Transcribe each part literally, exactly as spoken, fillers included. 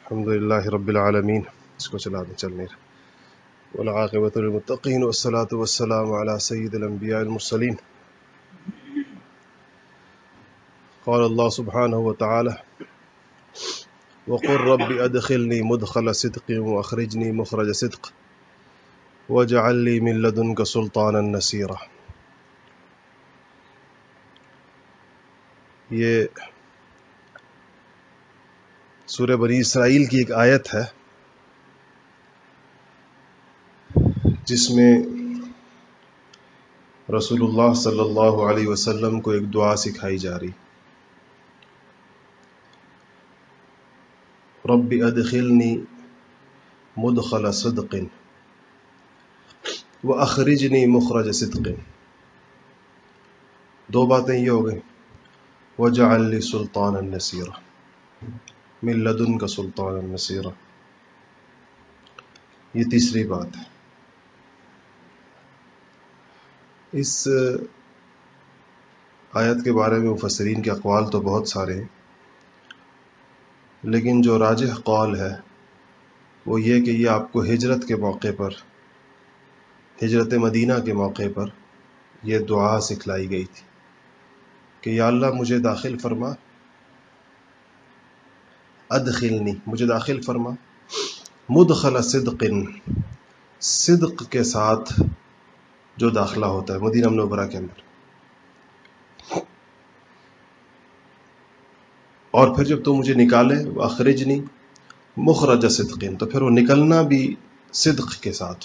الحمد لله رب العالمين اسكو چلا دیں چل نہیں رہا والعاقبۃ للمتقین والصلاة والسلام على سید الانبیاء المرسلین. قال اللہ سبحانہ وتعالی وقل رب ادخلنی مدخل صدق واخرجنی مخرج صدق واجعل لی من لدنک سلطانا نصیرا. یہ سورہ بنی اسرائیل کی ایک آیت ہے جس میں رسول اللہ صلی اللہ علیہ وسلم کو ایک دعا سکھائی جا رہی. رب ادخلنی مدخل صدق واخرجنی مخرج صدق. دو باتیں یہ ہو گئی. واجعل لی سلطانا نصیرا من لدنک سلطانا نصیرا. یہ تیسری بات ہے. اس آیت کے بارے میں مفسرین کے اقوال تو بہت سارے ہیں، لیکن جو راجح قول ہے وہ یہ کہ یہ آپ کو ہجرت کے موقع پر، ہجرت مدینہ کے موقع پر یہ دعا سکھلائی گئی تھی کہ یا اللہ مجھے داخل فرما، ادخلنی مجھے داخل فرما، مدخل صدق صدق کے ساتھ جو داخلہ ہوتا ہے مدینہ منورہ کے اندر، اور پھر جب تو مجھے نکالے واخرجنی مخرج صدق، تو پھر وہ نکلنا بھی صدق کے ساتھ.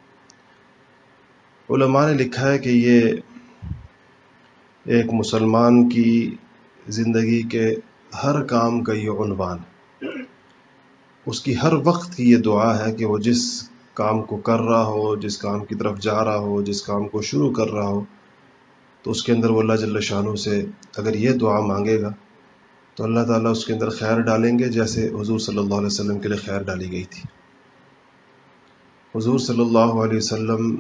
علماء نے لکھا ہے کہ یہ ایک مسلمان کی زندگی کے ہر کام کا یہ عنوان، اس کی ہر وقت کی یہ دعا ہے کہ وہ جس کام کو کر رہا ہو، جس کام کی طرف جا رہا ہو، جس کام کو شروع کر رہا ہو، تو اس کے اندر وہ اللہ جل شانہ سے اگر یہ دعا مانگے گا تو اللہ تعالیٰ اس کے اندر خیر ڈالیں گے، جیسے حضور صلی اللہ علیہ وسلم کے لیے خیر ڈالی گئی تھی. حضور صلی اللہ علیہ وسلم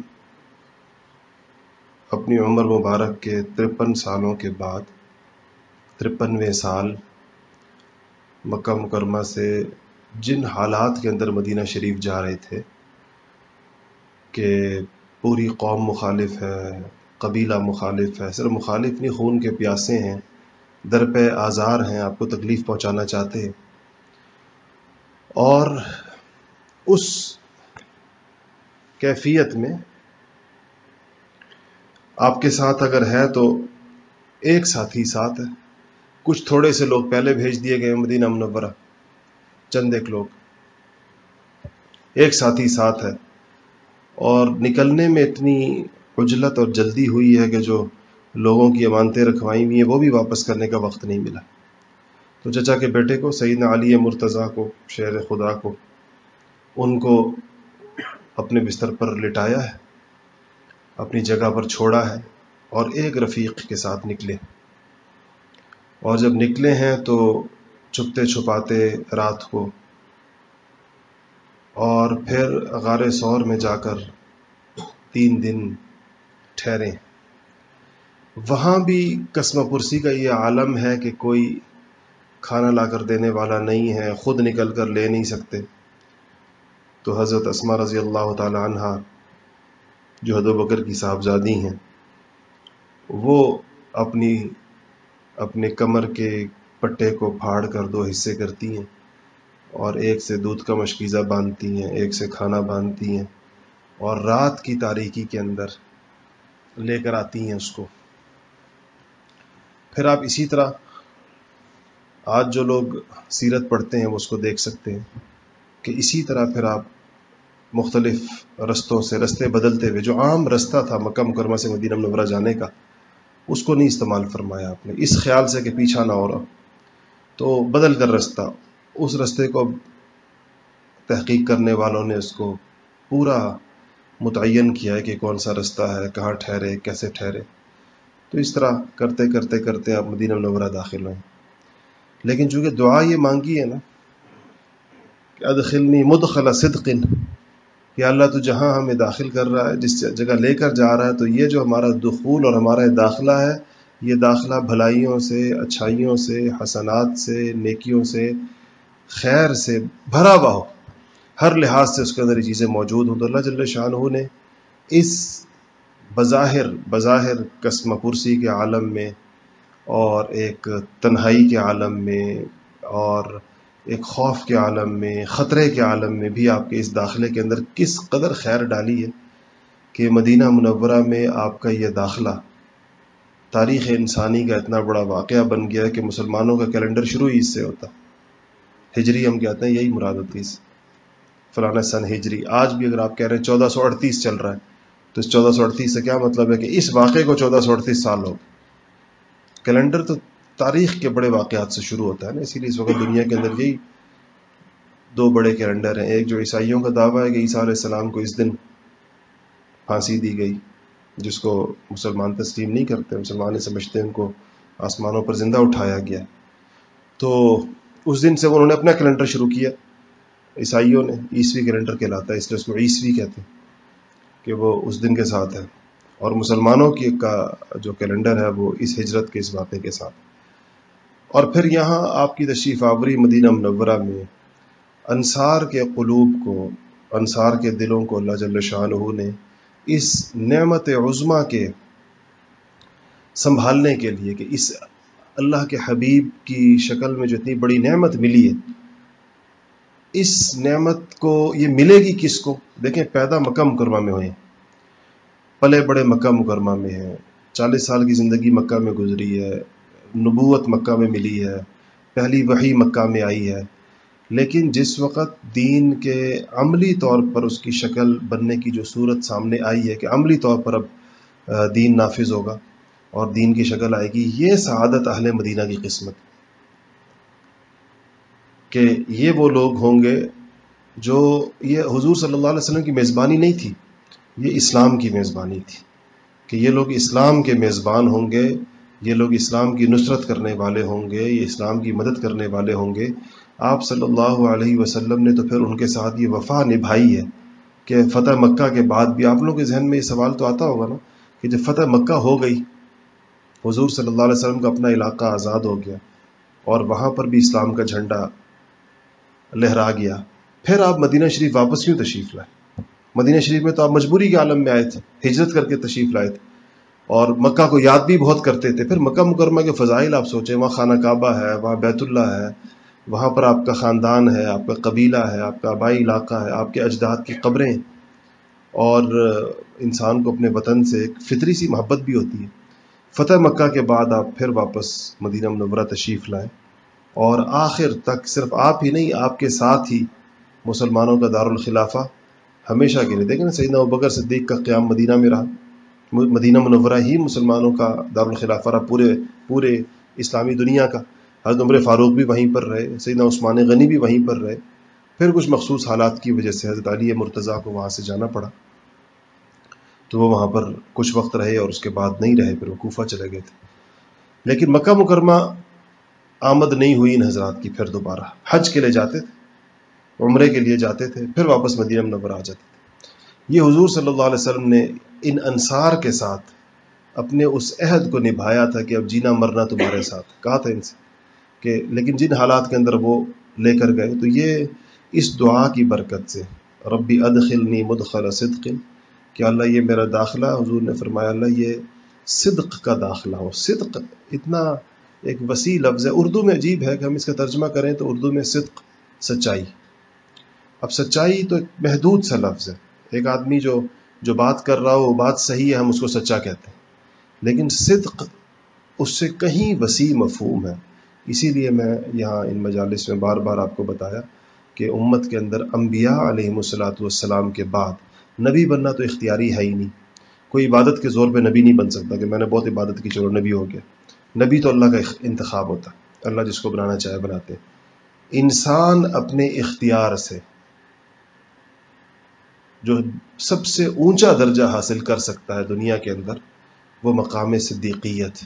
اپنی عمر مبارک کے ترپن سالوں کے بعد، ترپنویں سال مکہ مکرمہ سے جن حالات کے اندر مدینہ شریف جا رہے تھے کہ پوری قوم مخالف ہے، قبیلہ مخالف ہے، صرف مخالف نہیں، خون کے پیاسے ہیں، در پہ آزار ہیں، آپ کو تکلیف پہنچانا چاہتے ہیں، اور اس کیفیت میں آپ کے ساتھ اگر ہے تو ایک ساتھی ساتھ ہے. کچھ تھوڑے سے لوگ پہلے بھیج دیے گئے مدینہ منورہ، چند ایک لوگ، ایک ساتھی ساتھ ہے، اور نکلنے میں اتنی عجلت اور جلدی ہوئی ہے کہ جو لوگوں کی امانتیں رکھوائی ہوئی ہیں وہ بھی واپس کرنے کا وقت نہیں ملا. تو چچا کے بیٹے کو، سیدنا علی مرتضیٰ کو، شیر خدا کو، ان کو اپنے بستر پر لٹایا ہے، اپنی جگہ پر چھوڑا ہے، اور ایک رفیق کے ساتھ نکلے. اور جب نکلے ہیں تو چھپتے چھپاتے رات کو، اور پھر غار ثور میں جا کر تین دن ٹھہرے. وہاں بھی قسمہ پرسی کا یہ عالم ہے کہ کوئی کھانا لا کر دینے والا نہیں ہے، خود نکل کر لے نہیں سکتے. تو حضرت اسماء رضی اللہ تعالی عنہا جو ابو بکر کی صاحبزادی ہیں، وہ اپنی اپنے کمر کے پٹے کو پھاڑ کر دو حصے کرتی ہیں، اور ایک سے دودھ کا مشکیزہ باندھتی ہیں، ایک سے کھانا باندھتی ہیں، اور رات کی تاریکی کے اندر لے کر آتی ہیں اس کو. پھر آپ اسی طرح آج جو لوگ سیرت پڑھتے ہیں وہ اس کو دیکھ سکتے ہیں کہ اسی طرح پھر آپ مختلف رستوں سے، رستے بدلتے ہوئے، جو عام رستہ تھا مکہ مکرمہ سے مدینہ منورہ جانے کا، اس کو نہیں استعمال فرمایا آپ نے، اس خیال سے کہ پیچھا نہ ہو رہا، تو بدل کر رستہ، اس رستے کو تحقیق کرنے والوں نے اس کو پورا متعین کیا ہے کہ کون سا رستہ ہے، کہاں ٹھہرے، کیسے ٹھہرے. تو اس طرح کرتے کرتے کرتے آپ مدینہ منورہ داخل ہوئے. لیکن چونکہ دعا یہ مانگی ہے نا کہ ادخلنی مدخل صدق، یا اللہ تو جہاں ہمیں داخل کر رہا ہے، جس جگہ لے کر جا رہا ہے، تو یہ جو ہمارا دخول اور ہمارا داخلہ ہے، یہ داخلہ بھلائیوں سے، اچھائیوں سے، حسنات سے، نیکیوں سے، خیر سے بھرا ہوا ہو، ہر لحاظ سے اس کے اندر یہ چیزیں موجود ہوں، تو اللہ جل شانہ نے اس بظاہر بظاہر قسم پرسی کے عالم میں اور ایک تنہائی کے عالم میں اور ایک خوف کے عالم میں، خطرے کے عالم میں بھی آپ کے اس داخلے کے اندر کس قدر خیر ڈالی ہے کہ مدینہ منورہ میں آپ کا یہ داخلہ تاریخ انسانی کا اتنا بڑا واقعہ بن گیا کہ مسلمانوں کا کیلنڈر شروع ہی اس سے ہوتا. ہجری ہم کہتے ہیں، یہی مراد ہوتی ہے فلانا سن ہجری. آج بھی اگر آپ کہہ رہے ہیں چودہ سو اڑتیس چل رہا ہے تو اس چودہ سو اڑتیس سے کیا مطلب ہے کہ اس واقعے کو چودہ سو اڑتیس سال ہو. کیلنڈر تو تاریخ کے بڑے واقعات سے شروع ہوتا ہے نا، اسی لیے اس وقت دنیا کے اندر یہی دو بڑے کیلنڈر ہیں. ایک جو عیسائیوں کا دعویٰ ہے کہ عیسیٰ علیہ السلام کو اس دن پھانسی دی گئی، جس کو مسلمان تسلیم نہیں کرتے، مسلمان سمجھتے ہیں ان کو آسمانوں پر زندہ اٹھایا گیا. تو اس دن سے انہوں نے اپنا کیلنڈر شروع کیا عیسائیوں نے، عیسوی کیلنڈر کہلاتا ہے، اس لیے اس کو عیسوی کہتے ہیں کہ وہ اس دن کے ساتھ ہے. اور مسلمانوں کی کا جو کیلنڈر ہے وہ اس ہجرت کے اس واقعے کے ساتھ. اور پھر یہاں آپ کی تشریف آوری مدینہ منورہ میں انصار کے قلوب کو، انصار کے دلوں کو اللہ جل شانہ نے اس نعمت عظمیٰ کے سنبھالنے کے لیے کہ اس اللہ کے حبیب کی شکل میں جو اتنی بڑی نعمت ملی ہے، اس نعمت کو یہ ملے گی کس کو؟ دیکھیں پیدا مکہ مکرمہ میں ہوئے، پلے بڑے مکہ مکرمہ میں ہیں، چالیس سال کی زندگی مکہ میں گزری ہے، نبوت مکہ میں ملی ہے، پہلی وحی مکہ میں آئی ہے. لیکن جس وقت دین کے عملی طور پر اس کی شکل بننے کی جو صورت سامنے آئی ہے کہ عملی طور پر اب دین نافذ ہوگا اور دین کی شکل آئے گی، یہ سعادت اہل مدینہ کی قسمت کہ یہ وہ لوگ ہوں گے جو، یہ حضور صلی اللہ علیہ وسلم کی میزبانی نہیں تھی، یہ اسلام کی میزبانی تھی کہ یہ لوگ اسلام کے میزبان ہوں گے، یہ لوگ اسلام کی نصرت کرنے والے ہوں گے، یہ اسلام کی مدد کرنے والے ہوں گے. آپ صلی اللہ علیہ وسلم نے تو پھر ان کے ساتھ یہ وفا نبھائی ہے کہ فتح مکہ کے بعد بھی آپ لوگوں کے ذہن میں یہ سوال تو آتا ہوگا نا کہ جب فتح مکہ ہو گئی، حضور صلی اللہ علیہ وسلم کا اپنا علاقہ آزاد ہو گیا اور وہاں پر بھی اسلام کا جھنڈا لہرا گیا، پھر آپ مدینہ شریف واپس کیوں تشریف لائے؟ مدینہ شریف میں تو آپ مجبوری کے عالم میں آئے تھے، ہجرت کر کے تشریف لائے تھے اور مکہ کو یاد بھی بہت کرتے تھے. پھر مکہ مکرمہ کے فضائل آپ سوچیں، وہاں خانہ کعبہ ہے، وہاں بیت اللہ ہے، وہاں پر آپ کا خاندان ہے، آپ کا قبیلہ ہے، آپ کا آبائی علاقہ ہے، آپ کے اجداد کی قبریں، اور انسان کو اپنے وطن سے ایک فطری سی محبت بھی ہوتی ہے. فتح مکہ کے بعد آپ پھر واپس مدینہ منورہ تشریف لائیں اور آخر تک صرف آپ ہی نہیں، آپ کے ساتھ ہی مسلمانوں کا دارالخلافہ ہمیشہ کے لیے. دیکھیں نا سیدنا ابوبکر صدیق کا قیام مدینہ میں رہا، مدینہ منورہ ہی مسلمانوں کا دارالخلافہ رہا، پورے پورے اسلامی دنیا کا. حضرت عمر فاروق بھی وہیں پر رہے، سیدنا عثمان غنی بھی وہیں پر رہے. پھر کچھ مخصوص حالات کی وجہ سے حضرت علی مرتضیٰ کو وہاں سے جانا پڑا تو وہ وہاں پر کچھ وقت رہے اور اس کے بعد نہیں رہے، پھر وہ کوفہ چلے گئے تھے. لیکن مکہ مکرمہ آمد نہیں ہوئی ان حضرات کی. پھر دوبارہ حج کے لیے جاتے تھے، عمرے کے لیے جاتے تھے، پھر واپس مدینہ منورہ آ جاتے تھے. یہ حضور صلی اللہ علیہ وسلم نے ان انصار کے ساتھ اپنے اس عہد کو نبھایا تھا کہ اب جینا مرنا تمہارے ساتھ. کہا تھا ان سے کہ لیکن جن حالات کے اندر وہ لے کر گئے، تو یہ اس دعا کی برکت سے ربی ادخلنی مدخل صدق، کہ اللہ یہ میرا داخلہ، حضور نے فرمایا اللہ یہ صدق کا داخلہ ہو. صدق اتنا ایک وسیع لفظ ہے، اردو میں عجیب ہے کہ ہم اس کا ترجمہ کریں تو اردو میں صدق سچائی. اب سچائی تو ایک محدود سا لفظ ہے، ایک آدمی جو جو بات کر رہا ہو وہ بات صحیح ہے، ہم اس کو سچا کہتے ہیں. لیکن صدق اس سے کہیں وسیع مفہوم ہے. اسی لیے میں یہاں ان مجالس میں بار بار آپ کو بتایا کہ امت کے اندر انبیاء علیہم الصلاۃ والسلام کے بعد نبی بننا تو اختیاری ہے ہی نہیں. کوئی عبادت کے زور پہ نبی نہیں بن سکتا کہ میں نے بہت عبادت کی چلو نبی ہو گیا. نبی تو اللہ کا انتخاب ہوتا، اللہ جس کو بنانا چاہے بناتے. انسان اپنے اختیار سے جو سب سے اونچا درجہ حاصل کر سکتا ہے دنیا کے اندر، وہ مقام صدیقیت.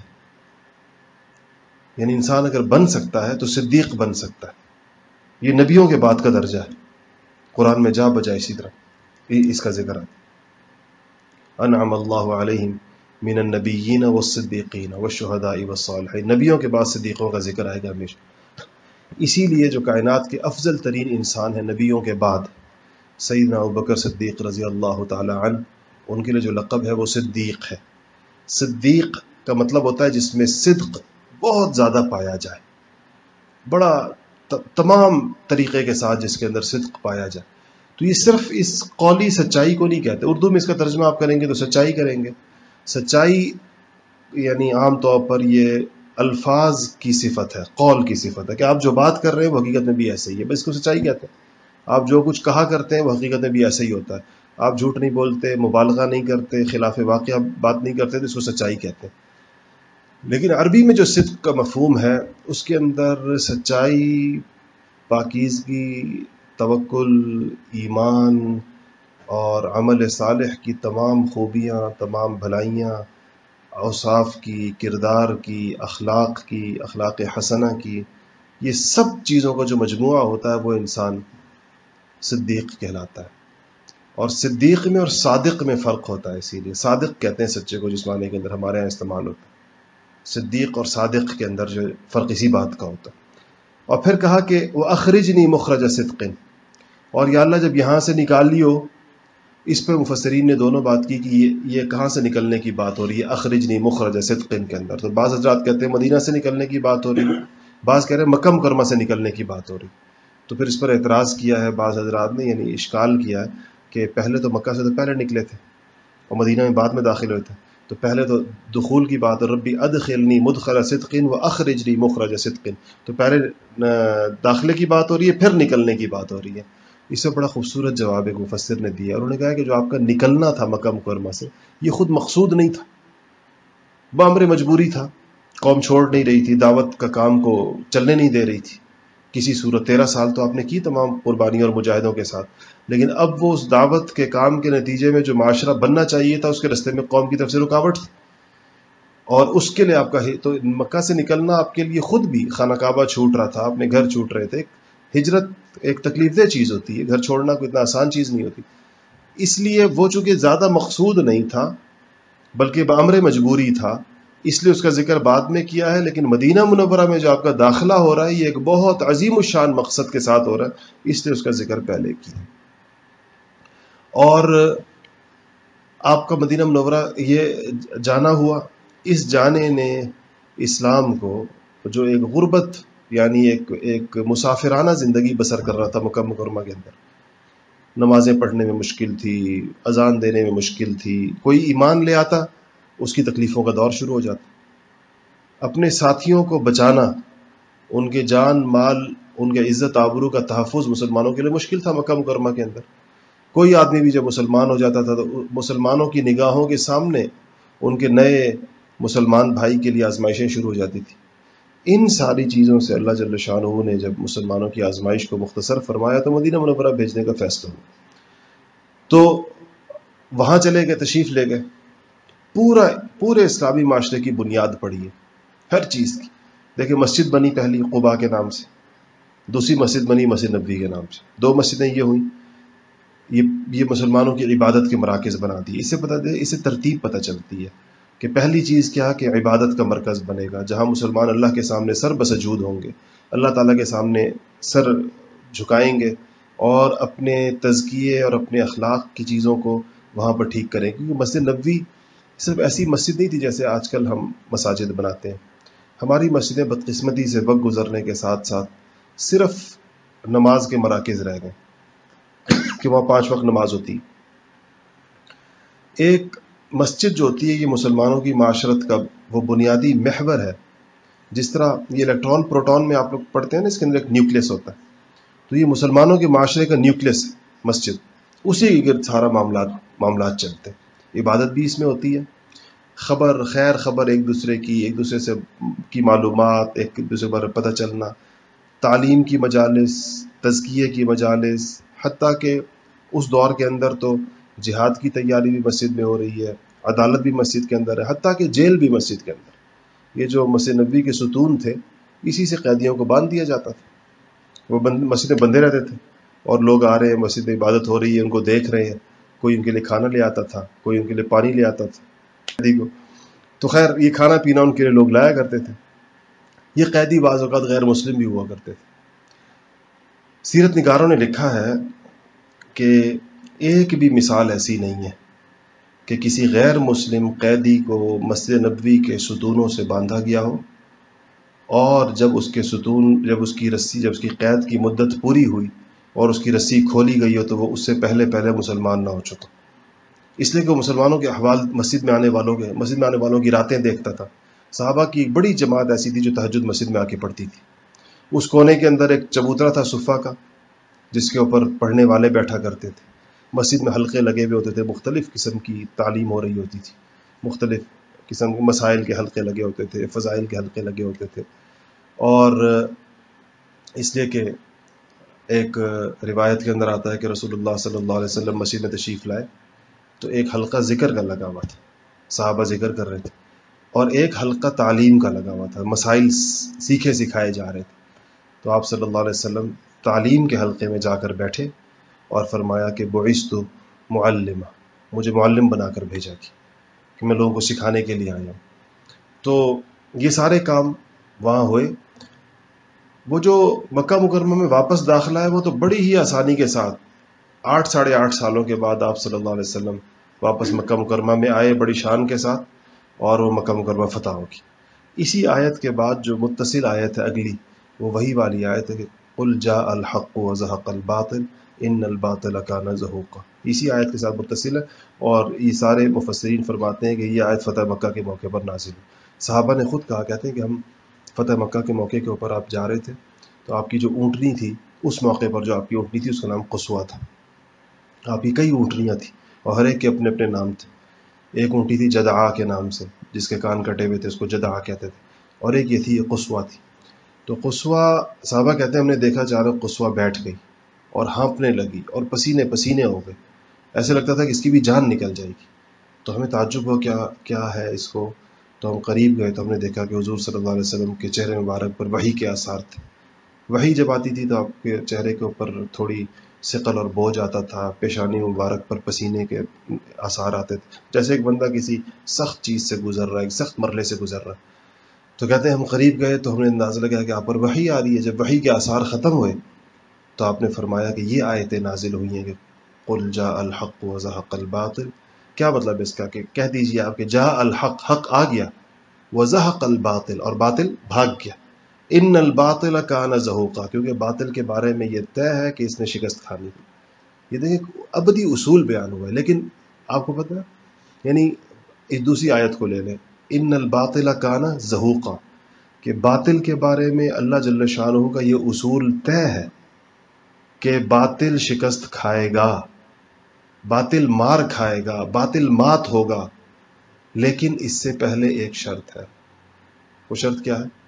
یعنی انسان اگر بن سکتا ہے تو صدیق بن سکتا ہے. یہ نبیوں کے بعد کا درجہ ہے. قرآن میں جا بجا اسی طرح اس کا ذکر ہے، انعم اللہ علیہم من النبیین والصدیقین والشہداء والصالحین. نبیوں کے بعد صدیقوں کا ذکر آئے گا ہمیشہ. اسی لیے جو کائنات کے افضل ترین انسان ہیں نبیوں کے بعد، سیدنا ابوبکر صدیق رضی اللہ تعالی عنہ، ان کے لیے جو لقب ہے وہ صدیق ہے۔ صدیق کا مطلب ہوتا ہے جس میں صدق بہت زیادہ پایا جائے، بڑا تمام طریقے کے ساتھ جس کے اندر صدق پایا جائے۔ تو یہ صرف اس قولی سچائی کو نہیں کہتے، اردو میں اس کا ترجمہ آپ کریں گے تو سچائی کریں گے۔ سچائی یعنی عام طور پر یہ الفاظ کی صفت ہے، قول کی صفت ہے، کہ آپ جو بات کر رہے ہیں وہ حقیقت میں بھی ایسے ہی ہے، بس اس کو سچائی کہتے ہیں۔ آپ جو کچھ کہا کرتے ہیں وہ حقیقت میں بھی ایسا ہی ہوتا ہے۔ آپ جھوٹ نہیں بولتے، مبالغہ نہیں کرتے، خلاف واقعہ بات نہیں کرتے، تو اس کو سچائی کہتے ہیں۔ لیکن عربی میں جو صدق کا مفہوم ہے اس کے اندر سچائی، پاکیزگی، توکل، ایمان اور عمل صالح کی تمام خوبیاں، تمام بھلائیاں، اوصاف کی، کردار کی، اخلاق کی، اخلاق حسنہ کی، یہ سب چیزوں کا جو مجموعہ ہوتا ہے وہ انسان صدیق کہلاتا ہے۔ اور صدیق میں اور صادق میں فرق ہوتا ہے، اسی لیے صادق کہتے ہیں سچے کو، جس معنی کے اندر ہمارے یہاں استعمال ہوتا ہے۔ صدیق اور صادق کے اندر جو فرق اسی بات کا ہوتا ہے۔ اور پھر کہا کہ وہ اخرجنی مخرج صدق، اور یا اللہ جب یہاں سے نکال لیو، اس پہ مفسرین نے دونوں بات کی کہ یہ, یہ کہاں سے نکلنے کی بات ہو رہی ہے اخرجنی مخرج صدق کے اندر۔ تو بعض حضرات کہتے ہیں مدینہ سے نکلنے کی بات ہو رہی ہے، بعض کہہ رہے ہیں مکہ مکرمہ سے نکلنے کی بات ہو رہی۔ تو پھر اس پر اعتراض کیا ہے بعض حضرات نے، یعنی اشکال کیا ہے کہ پہلے تو مکہ سے تو پہلے نکلے تھے اور مدینہ میں بعد میں داخل ہوئے تھے، تو پہلے تو دخول کی بات ہے، ربی ادخلنی مدخل صدق و اخرجنی مخرج صدق، تو پہلے داخلے کی بات ہو رہی ہے پھر نکلنے کی بات ہو رہی ہے۔ اس سے بڑا خوبصورت جواب ایک مفسر نے دیا، انہوں نے کہا کہ جو آپ کا نکلنا تھا مکہ مکرمہ سے یہ خود مقصود نہیں تھا، بامر مجبوری تھا، قوم چھوڑ نہیں رہی تھی، دعوت کا کام کو چلنے نہیں دے رہی تھی کسی صورت۔ تیرہ سال تو آپ نے کی تمام قربانیوں اور مجاہدوں کے ساتھ، لیکن اب وہ اس دعوت کے کام کے نتیجے میں جو معاشرہ بننا چاہیے تھا اس کے راستے میں قوم کی طرف سے رکاوٹ تھی، اور اس کے لیے آپ کا تو مکہ سے نکلنا آپ کے لیے خود بھی خانہ کعبہ چھوٹ رہا تھا، اپنے گھر چھوٹ رہے تھے۔ ہجرت ایک تکلیف دہ چیز ہوتی ہے، گھر چھوڑنا کوئی اتنا آسان چیز نہیں ہوتی، اس لیے وہ چونکہ زیادہ مقصود نہیں تھا بلکہ بامر مجبوری تھا، اس لیے اس کا ذکر بعد میں کیا ہے۔ لیکن مدینہ منورہ میں جو آپ کا داخلہ ہو رہا ہے یہ ایک بہت عظیم الشان مقصد کے ساتھ ہو رہا ہے، اس لیے اس کا ذکر پہلے کیا۔ اور آپ کا مدینہ منورہ یہ جانا ہوا، اس جانے نے اسلام کو جو ایک غربت یعنی ایک ایک مسافرانہ زندگی بسر کر رہا تھا مکہ مکرمہ کے اندر، نمازیں پڑھنے میں مشکل تھی، اذان دینے میں مشکل تھی، کوئی ایمان لے آتا اس کی تکلیفوں کا دور شروع ہو جاتا۔ اپنے ساتھیوں کو بچانا، ان کے جان مال، ان کے عزت آبرو کا تحفظ مسلمانوں کے لیے مشکل تھا مکہ مکرمہ کے اندر۔ کوئی آدمی بھی جب مسلمان ہو جاتا تھا تو مسلمانوں کی نگاہوں کے سامنے ان کے نئے مسلمان بھائی کے لیے آزمائشیں شروع ہو جاتی تھی۔ ان ساری چیزوں سے اللہ جل شانہ نے جب مسلمانوں کی آزمائش کو مختصر فرمایا تو مدینہ منورہ بھیجنے کا فیصلہ ہوا۔ تو وہاں چلے گئے، تشریف لے گئے، پورا پورے اسلامی معاشرے کی بنیاد پڑی ہے ہر چیز کی۔ دیکھیں مسجد بنی پہلی قباء کے نام سے، دوسری مسجد بنی مسجد نبوی کے نام سے، دو مسجدیں یہ ہوئیں، یہ یہ مسلمانوں کی عبادت کے مراکز بنا دی۔ اس سے پتہ دے اس سے ترتیب پتہ چلتی ہے کہ پہلی چیز کیا کہ عبادت کا مرکز بنے گا، جہاں مسلمان اللہ کے سامنے سر بسجود ہوں گے، اللہ تعالیٰ کے سامنے سر جھکائیں گے اور اپنے تزکیے اور اپنے اخلاق کی چیزوں کو وہاں پر ٹھیک کریں، کیونکہ مسجد نبوی صرف ایسی مسجد نہیں تھی جیسے آج کل ہم مساجد بناتے ہیں۔ ہماری مسجدیں بدقسمتی سے وقت گزرنے کے ساتھ ساتھ صرف نماز کے مراکز رہ گئے کہ وہاں پانچ وقت نماز ہوتی۔ ایک مسجد جو ہوتی ہے یہ مسلمانوں کی معاشرت کا وہ بنیادی محور ہے۔ جس طرح یہ الیکٹران پروٹون میں آپ لوگ پڑھتے ہیں نا، اس کے اندر ایک نیوکلیس ہوتا ہے، تو یہ مسلمانوں کے معاشرے کا نیوکلیس ہے مسجد، اسی کے گرد سارا معاملات معاملات چلتے ہیں۔ عبادت بھی اس میں ہوتی ہے، خبر خیر خبر ایک دوسرے کی، ایک دوسرے سے کی معلومات، ایک دوسرے پر پتہ چلنا، تعلیم کی مجالس، تزکیے کی مجالس، حتیٰ کہ اس دور کے اندر تو جہاد کی تیاری بھی مسجد میں ہو رہی ہے، عدالت بھی مسجد کے اندر ہے، حتیٰ کہ جیل بھی مسجد کے اندر۔ یہ جو مسجد نبوی کے ستون تھے اسی سے قیدیوں کو باندھ دیا جاتا تھا، وہ بند مسجد میں بندے رہتے تھے اور لوگ آ رہے ہیں، مسجد میں عبادت ہو رہی ہے، ان کو دیکھ رہے ہیں، کوئی ان کے لیے کھانا لے آتا تھا، کوئی ان کے لیے پانی لے آتا تھا قیدی کو، تو خیر یہ کھانا پینا ان کے لیے لوگ لایا کرتے تھے۔ یہ قیدی بعض اوقات غیر مسلم بھی ہوا کرتے تھے، سیرت نگاروں نے لکھا ہے کہ ایک بھی مثال ایسی نہیں ہے کہ کسی غیر مسلم قیدی کو مسجد نبوی کے ستونوں سے باندھا گیا ہو، اور جب اس کے ستون جب اس کی رسی جب اس کی قید کی مدت پوری ہوئی اور اس کی رسی کھولی گئی ہو تو وہ اس سے پہلے پہلے مسلمان نہ ہو چکا، اس لیے کہ وہ مسلمانوں کے احوال مسجد میں آنے والوں کے مسجد میں آنے والوں کی راتیں دیکھتا تھا۔ صحابہ کی ایک بڑی جماعت ایسی تھی جو تہجد مسجد میں آ کے پڑھتی تھی۔ اس کونے کے اندر ایک چبوترا تھا صفہ کا، جس کے اوپر پڑھنے والے بیٹھا کرتے تھے۔ مسجد میں حلقے لگے ہوئے ہوتے تھے، مختلف قسم کی تعلیم ہو رہی ہوتی تھی، مختلف قسم کے مسائل کے حلقے لگے ہوتے تھے، فضائل کے حلقے لگے ہوتے تھے۔ اور اس لیے کہ ایک روایت کے اندر آتا ہے کہ رسول اللہ صلی اللہ علیہ وسلم مسجد میں تشریف لائے تو ایک حلقہ ذکر کا لگا ہوا تھا، صحابہ ذکر کر رہے تھے، اور ایک حلقہ تعلیم کا لگا ہوا تھا، مسائل سیکھے سکھائے جا رہے تھے۔ تو آپ صلی اللہ علیہ وسلم تعلیم کے حلقے میں جا کر بیٹھے اور فرمایا کہ بعثت معلمہ، مجھے معلم بنا کر بھیجا گیا کہ میں لوگوں کو سکھانے کے لیے آیا ہوں۔ تو یہ سارے کام وہاں ہوئے۔ وہ جو مکہ مکرمہ میں واپس داخلہ ہے وہ تو بڑی ہی آسانی کے ساتھ آٹھ ساڑھے آٹھ سالوں کے بعد آپ صلی اللہ علیہ وسلم واپس مکہ مکرمہ میں آئے بڑی شان کے ساتھ، اور وہ مکہ مکرمہ فتح ہوگی۔ اسی آیت کے بعد جو متصل آیت ہے اگلی، وہ وہی والی آیت ہے کہ قل جاء الحق وزهق الباطل ان الباطل کان زہوقا، اسی آیت کے ساتھ متصل ہے، اور یہ سارے مفسرین فرماتے ہیں کہ یہ آیت فتح مکہ کے موقع پر نازل ہوئی۔ صحابہ نے خود کہا، کہتے ہیں کہ ہم فتح مکہ کے موقع کے اوپر آپ جا رہے تھے تو آپ کی جو اونٹنی تھی، اس موقع پر جو آپ کی اونٹنی تھی اس کا نام قصوہ تھا۔ آپ کی کئی اونٹنیاں تھیں اور ہر ایک کے اپنے اپنے نام تھے۔ ایک اونٹی تھی جدعا کے نام سے، جس کے کان کٹے ہوئے تھے، اس کو جدعا کہتے تھے، اور ایک یہ تھی یہ قصوہ تھی۔ تو قصوہ، صحابہ کہتے ہیں ہم نے دیکھا اچانک قصوہ بیٹھ گئی اور ہانپنے لگی اور پسینے پسینے ہو گئے، ایسے لگتا تھا کہ اس کی بھی جان نکل جائے گی۔ تو ہمیں تعجب ہو کیا کیا ہے اس کو، تو ہم قریب گئے تو ہم نے دیکھا کہ حضور صلی اللہ علیہ وسلم کے چہرے مبارک پر وحی کے آثار تھے۔ وحی جب آتی تھی تو آپ کے چہرے کے اوپر تھوڑی ثقل اور بوجھ آتا تھا، پیشانی مبارک پر پسینے کے آثار آتے تھے، جیسے ایک بندہ کسی سخت چیز سے گزر رہا ہے، ایک سخت مرحلے سے گزر رہا ہے۔ تو کہتے ہیں ہم قریب گئے تو ہم نے اندازہ لگایا کہ آپ پر وحی آ رہی ہے۔ جب وحی کے آثار ختم ہوئے تو آپ نے فرمایا کہ یہ آیتیں نازل ہوئی ہیں کہ قل جاء الحق وزهق الباطل۔ کیا مطلب اس کا؟ کہ کہہ دیجیے آپ کہ جاء الحق، حق آ گیا، وزهق الباطل، اور باطل بھاگ گیا، ان الباطل کان زہوقا، کیونکہ باطل کے بارے میں یہ طے ہے کہ اس نے شکست کھانی۔ یہ دیکھیں ابدی اصول بیان ہوا ہے، لیکن آپ کو پتہ ہے، یعنی اس دوسری آیت کو لے لیں، ان الباطل کان زہوقا، کہ باطل کے بارے میں اللہ جل شانہ کا یہ اصول طے ہے کہ باطل شکست کھائے گا، باطل مار کھائے گا، باطل مات ہوگا، لیکن اس سے پہلے ایک شرط ہے۔ وہ شرط کیا ہے؟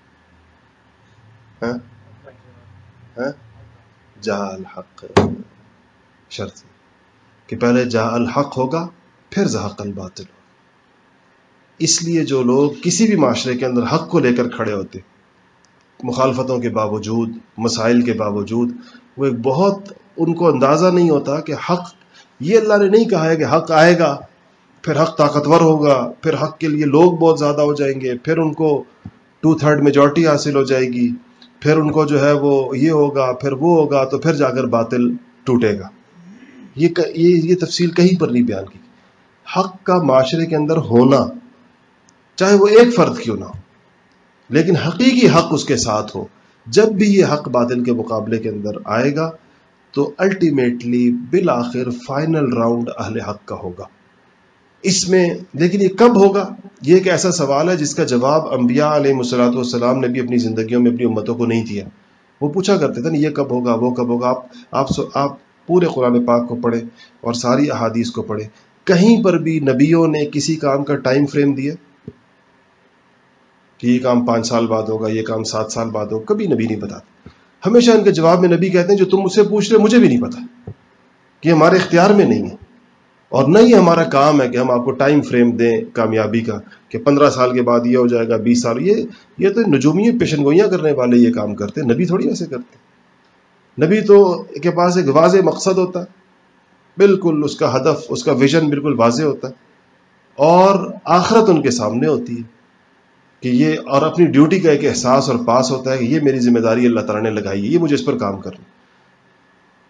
ہاں ہاں جاء الحق، شرط کہ پہلے جاء الحق ہوگا پھر زہق الباطل ہوگا۔ اس لیے جو لوگ کسی بھی معاشرے کے اندر حق کو لے کر کھڑے ہوتے، مخالفتوں کے باوجود، مسائل کے باوجود، وہ ایک بہت ان کو اندازہ نہیں ہوتا کہ حق، یہ اللہ نے نہیں کہا ہے کہ حق آئے گا پھر حق طاقتور ہوگا، پھر حق کے لیے لوگ بہت زیادہ ہو جائیں گے، پھر ان کو ٹو تھرڈ میجورٹی حاصل ہو جائے گی، پھر ان کو جو ہے وہ یہ ہوگا، پھر وہ ہوگا، تو پھر جا کر باطل ٹوٹے گا۔ یہ یہ یہ تفصیل کہیں پر نہیں بیان کی۔ حق کا معاشرے کے اندر ہونا، چاہے وہ ایک فرد کیوں نہ ہو، لیکن حقیقی حق اس کے ساتھ ہو، جب بھی یہ حق باطل کے مقابلے کے اندر آئے گا تو الٹیمیٹلی بالآخر فائنل راؤنڈ اہل حق کا ہوگا۔ اس میں لیکن یہ کب ہوگا، یہ ایک ایسا سوال ہے جس کا جواب انبیاء علیہ الصلوۃ والسلام نے بھی اپنی زندگیوں میں اپنی امتوں کو نہیں دیا۔ وہ پوچھا کرتے تھے نا، یہ کب ہوگا، وہ کب ہوگا۔ آپ آپ آپ پورے قرآن پاک کو پڑھیں اور ساری احادیث کو پڑھیں، کہیں پر بھی نبیوں نے کسی کام کا ٹائم فریم دیا کہ یہ کام پانچ سال بعد ہوگا، یہ کام سات سال بعد ہوگا؟ کبھی نبی نہیں بتاتے۔ ہمیشہ ان کے جواب میں نبی کہتے ہیں جو تم مجھ سے پوچھ رہے مجھے بھی نہیں پتا، کہ ہمارے اختیار میں نہیں ہے، اور نہ ہی ہمارا کام ہے کہ ہم آپ کو ٹائم فریم دیں کامیابی کا کہ پندرہ سال کے بعد یہ ہو جائے گا، بیس سال۔ یہ یہ تو نجومی پیشن گوئیاں کرنے والے یہ کام کرتے، نبی تھوڑی ایسے کرتے۔ نبی تو کے پاس ایک واضح مقصد ہوتا ہے، بالکل اس کا ہدف، اس کا ویژن بالکل واضح ہوتا ہے، اور آخرت ان کے سامنے ہوتی ہے کہ یہ، اور اپنی ڈیوٹی کا ایک احساس اور پاس ہوتا ہے کہ یہ میری ذمہ داری اللہ تعالیٰ نے لگائی ہے، یہ مجھے اس پر کام کرنا۔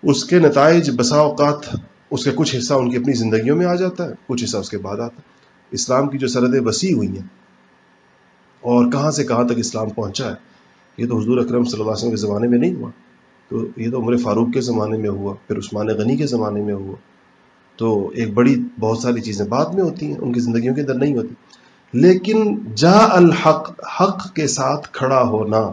اس کے نتائج بسا اوقات اس کے کچھ حصہ ان کی اپنی زندگیوں میں آ جاتا ہے، کچھ حصہ اس کے بعد آتا ہے۔ اسلام کی جو سرحدیں وسیع ہوئی ہیں اور کہاں سے کہاں تک اسلام پہنچا ہے، یہ تو حضور اکرم صلی اللہ علیہ وسلم کے زمانے میں نہیں ہوا، تو یہ تو عمر فاروق کے زمانے میں ہوا، پھر عثمان غنی کے زمانے میں ہوا، تو ایک بڑی بہت ساری چیزیں بعد میں ہوتی ہیں، ان کی زندگیوں کے اندر نہیں ہوتی۔ لیکن جا الحق، حق کے ساتھ کھڑا ہونا،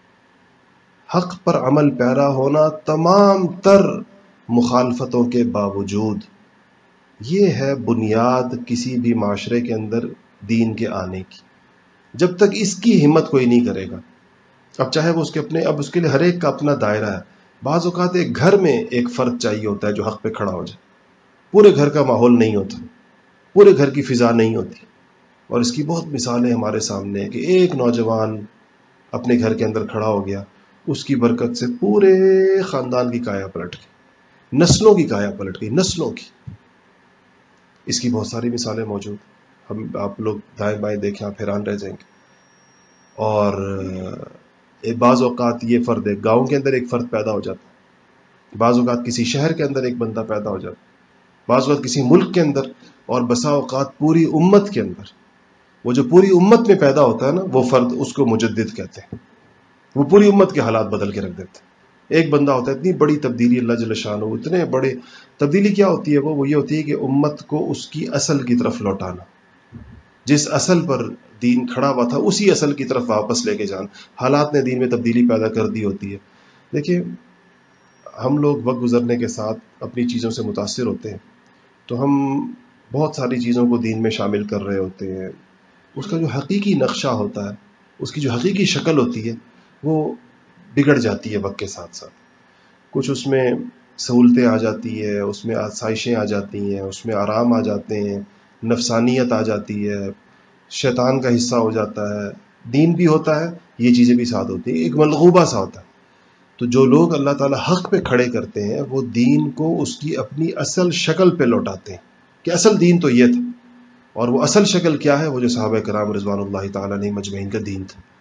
حق پر عمل پیرا ہونا تمام تر مخالفتوں کے باوجود، یہ ہے بنیاد کسی بھی معاشرے کے اندر دین کے آنے کی۔ جب تک اس کی ہمت کوئی نہیں کرے گا، اب چاہے وہ اس کے اپنے، اب اس کے لیے ہر ایک کا اپنا دائرہ ہے۔ بعض اوقات ایک گھر میں ایک فرد چاہیے ہوتا ہے جو حق پہ کھڑا ہو جائے، پورے گھر کا ماحول نہیں ہوتا، پورے گھر کی فضا نہیں ہوتی، اور اس کی بہت مثالیں ہمارے سامنے ہیں کہ ایک نوجوان اپنے گھر کے اندر کھڑا ہو گیا، اس کی برکت سے پورے خاندان کی کایا پلٹ گئی، نسلوں کی کایا پلٹ گئی، نسلوں کی۔ اس کی بہت ساری مثالیں موجود، ہم آپ لوگ دائیں بائیں دیکھیں آپ حیران رہ جائیں گے۔ اور بعض اوقات یہ فرد ایک گاؤں کے اندر ایک فرد پیدا ہو جاتا ہے، بعض اوقات کسی شہر کے اندر ایک بندہ پیدا ہو جاتا ہے، بعض اوقات کسی ملک کے اندر، اور بسا اوقات پوری امت کے اندر۔ وہ جو پوری امت میں پیدا ہوتا ہے نا، وہ فرد اس کو مجدد کہتے ہیں، وہ پوری امت کے حالات بدل کے رکھ دیتے ہیں۔ ایک بندہ ہوتا ہے، اتنی بڑی تبدیلی اللہ جل شانہ، اتنے بڑے تبدیلی کیا ہوتی ہے وہ وہ یہ ہوتی ہے کہ امت کو اس کی اصل کی طرف لوٹانا، جس اصل پر دین کھڑا ہوا تھا اسی اصل کی طرف واپس لے کے جانا۔ حالات نے دین میں تبدیلی پیدا کر دی ہوتی ہے۔ دیکھیں، ہم لوگ وقت گزرنے کے ساتھ اپنی چیزوں سے متاثر ہوتے ہیں، تو ہم بہت ساری چیزوں کو دین میں شامل کر رہے ہوتے ہیں، اس کا جو حقیقی نقشہ ہوتا ہے، اس کی جو حقیقی شکل ہوتی ہے، وہ بگڑ جاتی ہے وقت کے ساتھ ساتھ۔ کچھ اس میں سہولتیں آ جاتی ہے، اس میں آسائشیں آ جاتی ہیں، اس میں آرام آ جاتے ہیں، نفسانیت آ جاتی ہے، شیطان کا حصہ ہو جاتا ہے، دین بھی ہوتا ہے، یہ چیزیں بھی ساتھ ہوتی ہیں، ایک ملغوبہ سا ہوتا ہے۔ تو جو لوگ اللہ تعالیٰ حق پہ کھڑے کرتے ہیں، وہ دین کو اس کی اپنی اصل شکل پہ لوٹاتے ہیں کہ اصل دین تو یہ تھا، اور وہ اصل شکل کیا ہے؟ وہ جو صحابہ کرام رضوان اللہ تعالیٰ علیہ مجمعین کا دین تھا۔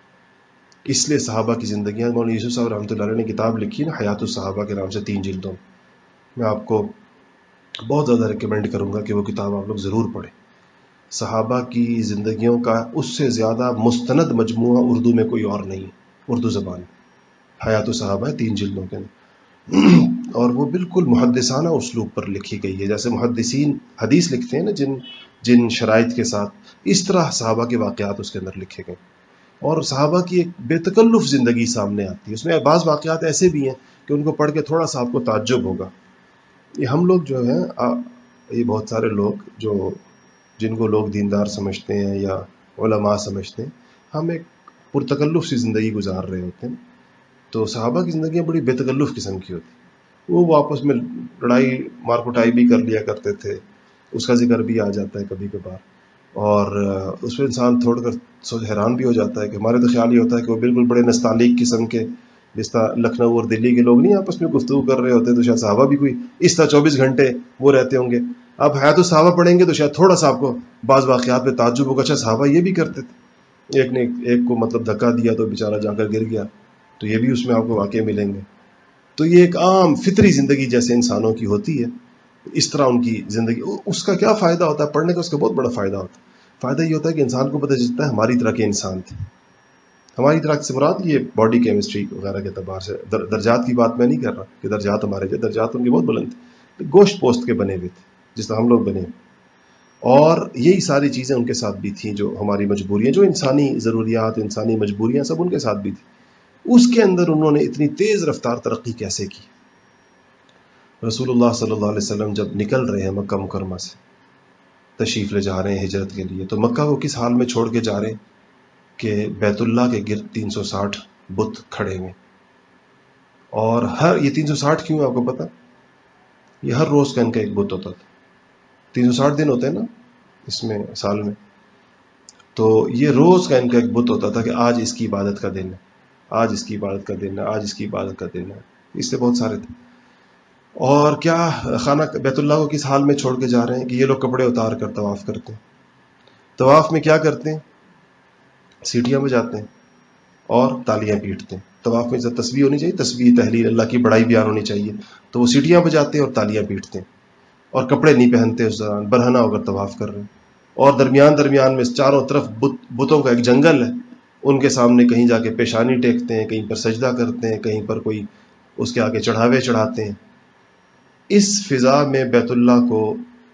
اس لیے صحابہ کی زندگیاں، مولانا یوسف صاحب رحمۃ اللہ علیہ نے کتاب لکھی نا حیات الصحابہ کے نام سے، تین جلدوں، میں آپ کو بہت زیادہ ریکمینڈ کروں گا کہ وہ کتاب آپ لوگ ضرور پڑھیں۔ صحابہ کی زندگیوں کا اس سے زیادہ مستند مجموعہ اردو میں کوئی اور نہیں، اردو زبان میں حیات الصحابہ ہے، تین جلدوں کے اندر، اور وہ بالکل محدثانہ اسلوب پر لکھی گئی ہے، جیسے محدثین حدیث لکھتے ہیں نا جن جن شرائط کے ساتھ، اس طرح صحابہ کے واقعات اس کے اندر لکھے گئے، اور صحابہ کی ایک بے تکلف زندگی سامنے آتی ہے۔ اس میں بعض واقعات ایسے بھی ہیں کہ ان کو پڑھ کے تھوڑا سا آپ کو تعجب ہوگا۔ یہ ہم لوگ جو ہیں، یہ بہت سارے لوگ جو جن کو لوگ دیندار سمجھتے ہیں یا علماء سمجھتے ہیں، ہم ایک پرتکلف سی زندگی گزار رہے ہوتے ہیں، تو صحابہ کی زندگیاں بڑی بے تکلف قسم کی ہوتی، وہ آپس میں لڑائی مار پٹائی بھی کر لیا کرتے تھے، اس کا ذکر بھی آ جاتا ہے کبھی کبھار، اور اس میں انسان تھوڑا کر سوچ حیران بھی ہو جاتا ہے کہ ہمارے تو خیال یہ ہوتا ہے کہ وہ بالکل بڑے نستعلیق قسم کے، جس طرح لکھنؤ اور دلی کے لوگ نہیں آپس میں گفتگو کر رہے ہوتے، تو شاید صحابہ بھی کوئی اس طرح چوبیس گھنٹے وہ رہتے ہوں گے۔ آپ حیات الصحابہ پڑھیں گے تو شاید تھوڑا سا آپ کو بعض واقعات میں تعجب ہوگا، اچھا صحابہ یہ بھی کرتے تھے، ایک نے ایک کو مطلب دھکا دیا تو بیچارہ جا کر گر گیا، تو یہ بھی اس میں آپ کو واقعے ملیں گے۔ تو یہ ایک عام فطری زندگی جیسے انسانوں کی ہوتی ہے، اس طرح ان کی زندگی۔ اس کا کیا فائدہ ہوتا ہے پڑھنے کا؟ اس کا بہت بڑا فائدہ ہوتا ہے۔ فائدہ یہ ہوتا ہے کہ انسان کو پتہ چلتا ہے ہماری طرح کے انسان تھے، ہماری طرح سے مراد یہ باڈی کیمسٹری وغیرہ کے اعتبار سے، در درجات کی بات میں نہیں کر رہا کہ درجات ہمارے جو درجات ان کے بہت بلند تھے، گوشت پوست کے بنے ہوئے تھے جس طرح ہم لوگ بنے، اور یہی ساری چیزیں ان کے ساتھ بھی تھیں، جو ہماری مجبوریاں، جو انسانی ضروریات، انسانی مجبوریاں، سب ان کے ساتھ بھی تھی۔ اس کے اندر انہوں نے اتنی تیز رفتار ترقی کیسے کی؟ رسول اللہ صلی اللہ علیہ وسلم جب نکل رہے ہیں مکہ مکرمہ سے، تشریف لے جا رہے ہیں ہجرت کے لیے، تو مکہ کو کس حال میں چھوڑ کے جا رہے ہیں کہ بیت اللہ کے گرد تین سو ساٹھ بت کھڑے ہوئے، اور ہر یہ تین سو ساٹھ کیوں آپ کو پتا؟ یہ ہر روز کا ان کا ایک بت ہوتا تھا، تین سو ساٹھ دن ہوتے ہیں نا اس میں سال میں، تو یہ روز کا ان کا ایک بت ہوتا تھا کہ آج اس کی عبادت کا دن ہے، آج اس کی عبادت کا دن ہے، آج اس کی عبادت کا دن ہے، اس سے بہت سارے تھے۔ اور کیا خانہ بیت اللہ کو کس حال میں چھوڑ کے جا رہے ہیں کہ یہ لوگ کپڑے اتار کر طواف کرتے ہیں، طواف میں کیا کرتے ہیں؟ سیٹیاں بجاتے ہیں اور تالیاں پیٹتے ہیں، طواف میں تسبیح ہونی چاہیے، تسبیح تحلیل اللہ کی بڑائی بیان ہونی چاہیے، تو وہ سیٹیاں بجاتے ہیں اور تالیاں پیٹتے ہیں، اور کپڑے نہیں پہنتے اس دوران، برہنہ ہو کر طواف کر رہے ہیں، اور درمیان درمیان میں چاروں طرف بت بتوں کا ایک جنگل ہے، ان کے سامنے کہیں جا کے پیشانی ٹیکتے ہیں، کہیں پر سجدہ کرتے ہیں، کہیں پر کوئی اس کے آگے چڑھاوے چڑھاتے ہیں۔ اس فضا میں بیت اللہ کو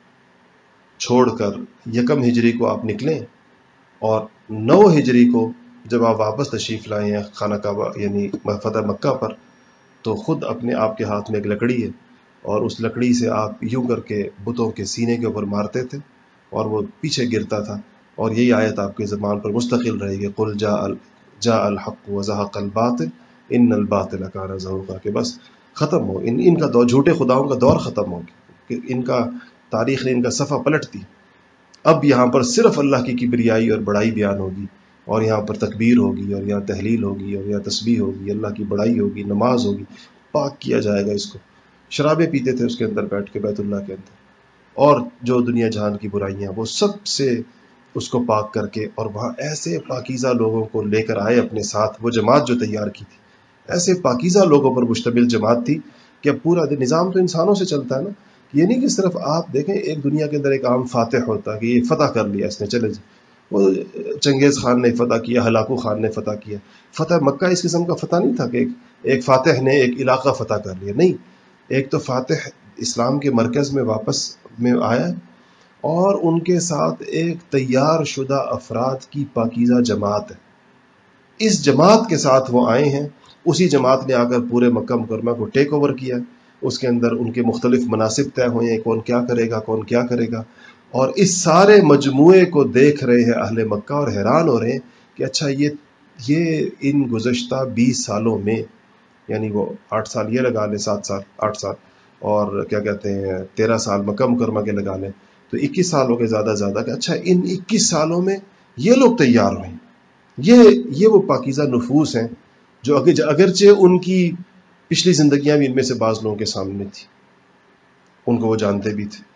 چھوڑ کر یکم ہجری کو آپ نکلیں، اور نو ہجری کو جب آپ واپس تشریف لائے ہیں خانہ کعبہ یعنی فتح مکہ پر، تو خود اپنے آپ کے ہاتھ میں ایک لکڑی ہے، اور اس لکڑی سے آپ یوں کر کے بتوں کے سینے کے اوپر مارتے تھے اور وہ پیچھے گرتا تھا، اور یہی آیت آپ کی زبان پر مستقل رہے گی، قل جاء جاء الحق وزهق الباطل ان الباطل کان زہوقا، کہ بس ختم ہو ان ان کا دور، جھوٹے خداؤں کا دور ختم ہو گیا، کہ ان کا تاریخ نے ان کا صفحہ پلٹ دی، اب یہاں پر صرف اللہ کی کبریائی اور بڑائی بیان ہوگی، اور یہاں پر تکبیر ہوگی، اور یہاں تحلیل ہوگی، اور یہاں تسبیح ہوگی، اللہ کی بڑائی ہوگی، نماز ہوگی، پاک کیا جائے گا اس کو۔ شرابیں پیتے تھے اس کے اندر بیٹھ کے بیت اللہ کے اندر، اور جو دنیا جہان کی برائیاں وہ سب سے اس کو پاک کر کے، اور وہاں ایسے پاکیزہ لوگوں کو لے کر آئے اپنے ساتھ، وہ جماعت جو تیار کی تھی ایسے پاکیزہ لوگوں پر مشتمل جماعت تھی کہ اب پورا نظام تو انسانوں سے چلتا ہے نا، یہ نہیں کہ صرف آپ دیکھیں ایک دنیا کے اندر ایک عام فاتح ہوتا کہ یہ فتح کر لیا اس نے، چلے جی، وہ چنگیز خان نے فتح کیا، ہلاکو خان نے فتح کیا، فتح مکہ اس قسم کا فتح نہیں تھا کہ ایک ایک فاتح نے ایک علاقہ فتح کر لیا، نہیں، ایک تو فاتح اسلام کے مرکز میں واپس میں آیا، اور ان کے ساتھ ایک تیار شدہ افراد کی پاکیزہ جماعت ہے، اس جماعت کے ساتھ وہ آئے ہیں، اسی جماعت نے آ کر پورے مکہ مکرمہ کو ٹیک اوور کیا، اس کے اندر ان کے مختلف مناصب طے ہوئے ہیں، کون کیا کرے گا کون کیا کرے گا، اور اس سارے مجموعے کو دیکھ رہے ہیں اہل مکہ اور حیران ہو رہے ہیں کہ اچھا یہ یہ ان گزشتہ بیس سالوں میں، یعنی وہ آٹھ سال یہ لگا لیں، سات سال آٹھ سال، اور کیا کہتے ہیں تیرہ سال مکہ مکرمہ کے لگا لیں، تو اکیس سال ہو گئے زیادہ زیادہ، کہ اچھا ان اکیس سالوں میں یہ لوگ تیار ہوئے، یہ یہ وہ پاکیزہ نفوس ہیں جو اگرچہ ان کی پچھلی زندگیاں بھی ان میں سے بعض لوگوں کے سامنے تھی، ان کو وہ جانتے بھی تھے،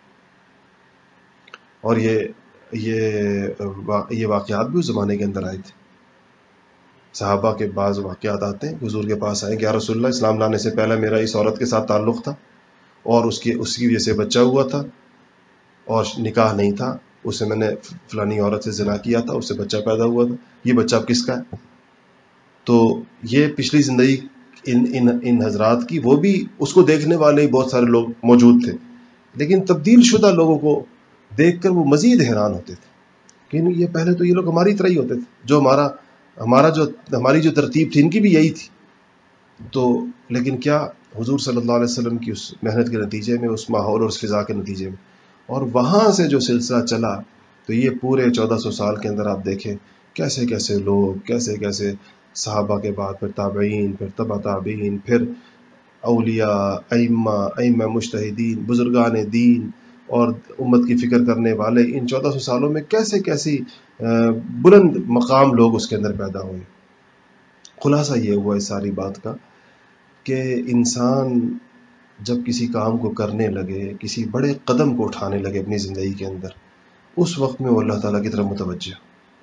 اور یہ یہ یہ واقعات بھی اس زمانے کے اندر آئے تھے۔ صحابہ کے بعض واقعات آتے ہیں، حضور کے پاس آئے کہ یا رسول اللہ، اسلام لانے سے پہلے میرا اس عورت کے ساتھ تعلق تھا، اور اس کی اس کی وجہ سے بچہ ہوا تھا، اور نکاح نہیں تھا، اس سے میں نے فلانی عورت سے زنا کیا تھا، اس سے بچہ پیدا ہوا تھا، یہ بچہ اب کس کا ہے؟ تو یہ پچھلی زندگی ان ان ان حضرات کی، وہ بھی اس کو دیکھنے والے بہت سارے لوگ موجود تھے، لیکن تبدیل شدہ لوگوں کو دیکھ کر وہ مزید حیران ہوتے تھے کہ یہ پہلے تو یہ لوگ ہماری طرح ہی ہوتے تھے، جو ہمارا ہمارا جو ہماری جو ترتیب تھی ان کی بھی یہی تھی، تو لیکن کیا حضور صلی اللہ علیہ وسلم کی اس محنت کے نتیجے میں، اس ماحول اور اس فضا کے نتیجے میں، اور وہاں سے جو سلسلہ چلا، تو یہ پورے چودہ سو سال کے اندر آپ دیکھیں کیسے کیسے لوگ، کیسے کیسے صحابہ کے بعد پھر تابعین، پھر تبع تابعین، پھر اولیاء، ائمہ ائمہ مجتہدین، بزرگان دین اور امت کی فکر کرنے والے، ان چودہ سو سالوں میں کیسے کیسی بلند مقام لوگ اس کے اندر پیدا ہوئے۔ خلاصہ یہ ہوا اس ساری بات کا کہ انسان جب کسی کام کو کرنے لگے، کسی بڑے قدم کو اٹھانے لگے اپنی زندگی کے اندر، اس وقت میں وہ اللہ تعالیٰ کی طرف متوجہ،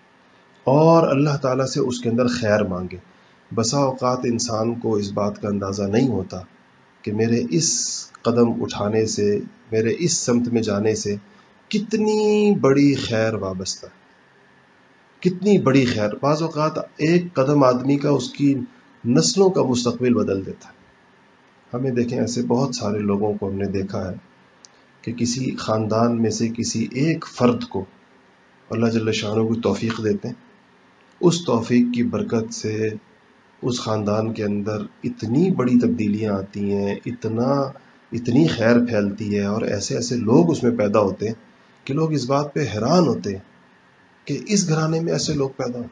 اور اللہ تعالیٰ سے اس کے اندر خیر مانگے۔ بسا اوقات انسان کو اس بات کا اندازہ نہیں ہوتا کہ میرے اس قدم اٹھانے سے، میرے اس سمت میں جانے سے کتنی بڑی خیر وابستہ ہے، کتنی بڑی خیر۔ بعض اوقات ایک قدم آدمی کا اس کی نسلوں کا مستقبل بدل دیتا ہے۔ ہمیں دیکھیں ایسے بہت سارے لوگوں کو ہم نے دیکھا ہے کہ کسی خاندان میں سے کسی ایک فرد کو اللہ جل شانہ کو توفیق دیتے ہیں، اس توفیق کی برکت سے اس خاندان کے اندر اتنی بڑی تبدیلیاں آتی ہیں، اتنا اتنی خیر پھیلتی ہے، اور ایسے ایسے لوگ اس میں پیدا ہوتے ہیں کہ لوگ اس بات پہ حیران ہوتے ہیں کہ اس گھرانے میں ایسے لوگ پیدا ہو،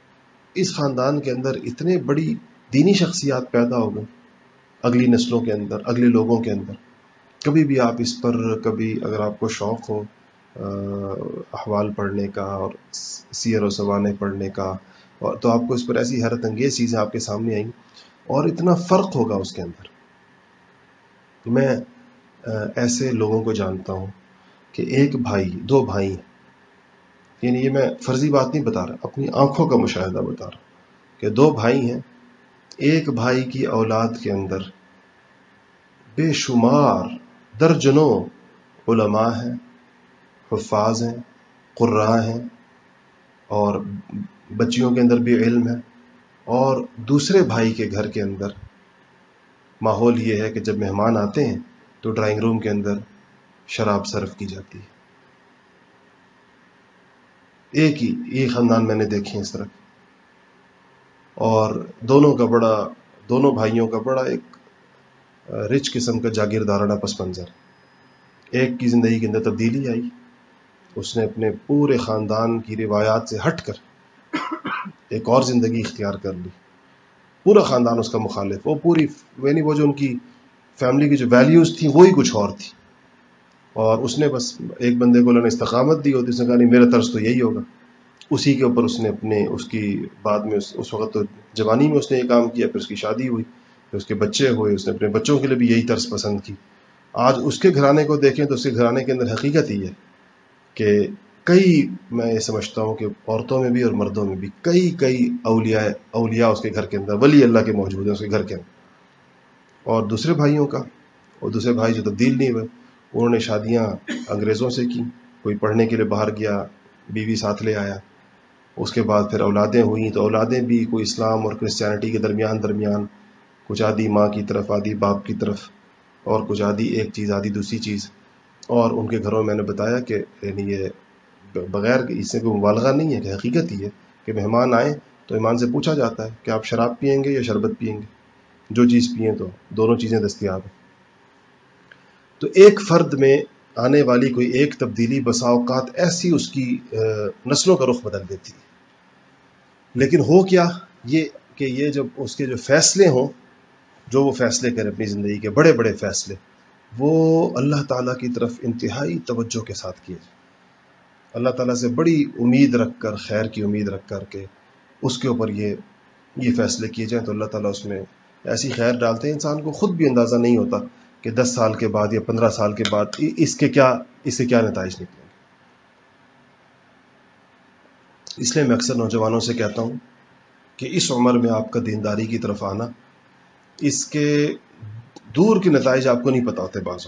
اس خاندان کے اندر اتنے بڑی دینی شخصیات پیدا ہو گئے اگلی نسلوں کے اندر، اگلے لوگوں کے اندر۔ کبھی بھی آپ اس پر، کبھی اگر آپ کو شوق ہو احوال پڑھنے کا اور سیر و سوانح پڑھنے کا، اور تو آپ کو اس پر ایسی حیرت انگیز چیزیں آپ کے سامنے آئیں، اور اتنا فرق ہوگا اس کے اندر۔ میں ایسے لوگوں کو جانتا ہوں کہ ایک بھائی، دو بھائی ہیں، یعنی یہ میں فرضی بات نہیں بتا رہا، اپنی آنکھوں کا مشاہدہ بتا رہا ہوں کہ دو بھائی ہیں، ایک بھائی کی اولاد کے اندر بے شمار درجنوں علماء ہیں، حفاظ ہیں، قراء ہیں، اور بچیوں کے اندر بھی علم ہے، اور دوسرے بھائی کے گھر کے اندر ماحول یہ ہے کہ جب مہمان آتے ہیں تو ڈرائنگ روم کے اندر شراب سرو کی جاتی ہے۔ ایک ہی ایک خاندان میں نے دیکھے ہیں اس طرح، اور دونوں کا بڑا دونوں بھائیوں کا بڑا ایک رچ قسم کا جاگیردارانہ پس منظر۔ ایک کی زندگی کے اندر تبدیلی آئی، اس نے اپنے پورے خاندان کی روایات سے ہٹ کر ایک اور زندگی اختیار کر لی۔ پورا خاندان اس کا مخالف، وہ پوری یعنی وہ جو ان کی فیملی کی جو ویلیوز تھیں وہی کچھ اور تھی، اور اس نے بس ایک بندے کو انہوں نے استقامت دی ہوتی، اس نے کہا نہیں میرا طرز تو یہی ہوگا، اسی کے اوپر اس نے اپنے اس کی بعد میں اس, اس وقت تو جوانی میں اس نے یہ کام کیا، پھر اس کی شادی ہوئی، پھر اس کے بچے ہوئے، اس نے اپنے بچوں کے لیے بھی یہی طرز پسند کی۔ آج اس کے گھرانے کو دیکھیں تو اس کے گھرانے کے اندر حقیقت ہی ہے کہ کئی، میں یہ سمجھتا ہوں کہ عورتوں میں بھی اور مردوں میں بھی کئی کئی اولیاء اولیاء اس کے گھر کے اندر، ولی اللہ کے موجود ہیں اس کے گھر کے اندر۔ اور دوسرے بھائیوں کا، اور دوسرے بھائی جو تبدیل نہیں ہوئے، انہوں نے شادیاں انگریزوں سے کی، کوئی پڑھنے کے لیے باہر گیا، بیوی ساتھ لے آیا، اس کے بعد پھر اولادیں ہوئیں تو اولادیں بھی کوئی اسلام اور کرسچینٹی کے درمیان درمیان کچھ آدھی ماں کی طرف، آدھی باپ کی طرف، اور کچھ آدھی ایک چیز آدھی دوسری چیز۔ اور ان کے گھروں میں نے بتایا کہ یعنی یہ بغیر اس سے کوئی مبالغہ نہیں ہے کہ حقیقت ہی ہے کہ مہمان آئیں تو ایمان سے پوچھا جاتا ہے کہ آپ شراب پئیں گے یا شربت پئیں گے، جو چیز پئیں تو دونوں چیزیں دستیاب ہیں۔ تو ایک فرد میں آنے والی کوئی ایک تبدیلی بسا اوقات ایسی اس کی نسلوں کا رخ بدل دیتی ہے۔ لیکن ہو کیا یہ کہ یہ جب اس کے جو فیصلے ہوں، جو وہ فیصلے کرے اپنی زندگی کے بڑے بڑے فیصلے، وہ اللہ تعالیٰ کی طرف انتہائی توجہ کے ساتھ کیے جائیں، اللہ تعالیٰ سے بڑی امید رکھ کر، خیر کی امید رکھ کر کے اس کے اوپر یہ یہ فیصلے کیے جائیں تو اللہ تعالیٰ اس میں ایسی خیر ڈالتے ہیں انسان کو خود بھی اندازہ نہیں ہوتا کہ دس سال کے بعد یا پندرہ سال کے بعد اس کے کیا اس سے کیا نتائج نکلیں گے۔ اس لیے میں اکثر نوجوانوں سے کہتا ہوں کہ اس عمر میں آپ کا دینداری کی طرف آنا، اس کے دور کے نتائج آپ کو نہیں پتا ہوتے بعض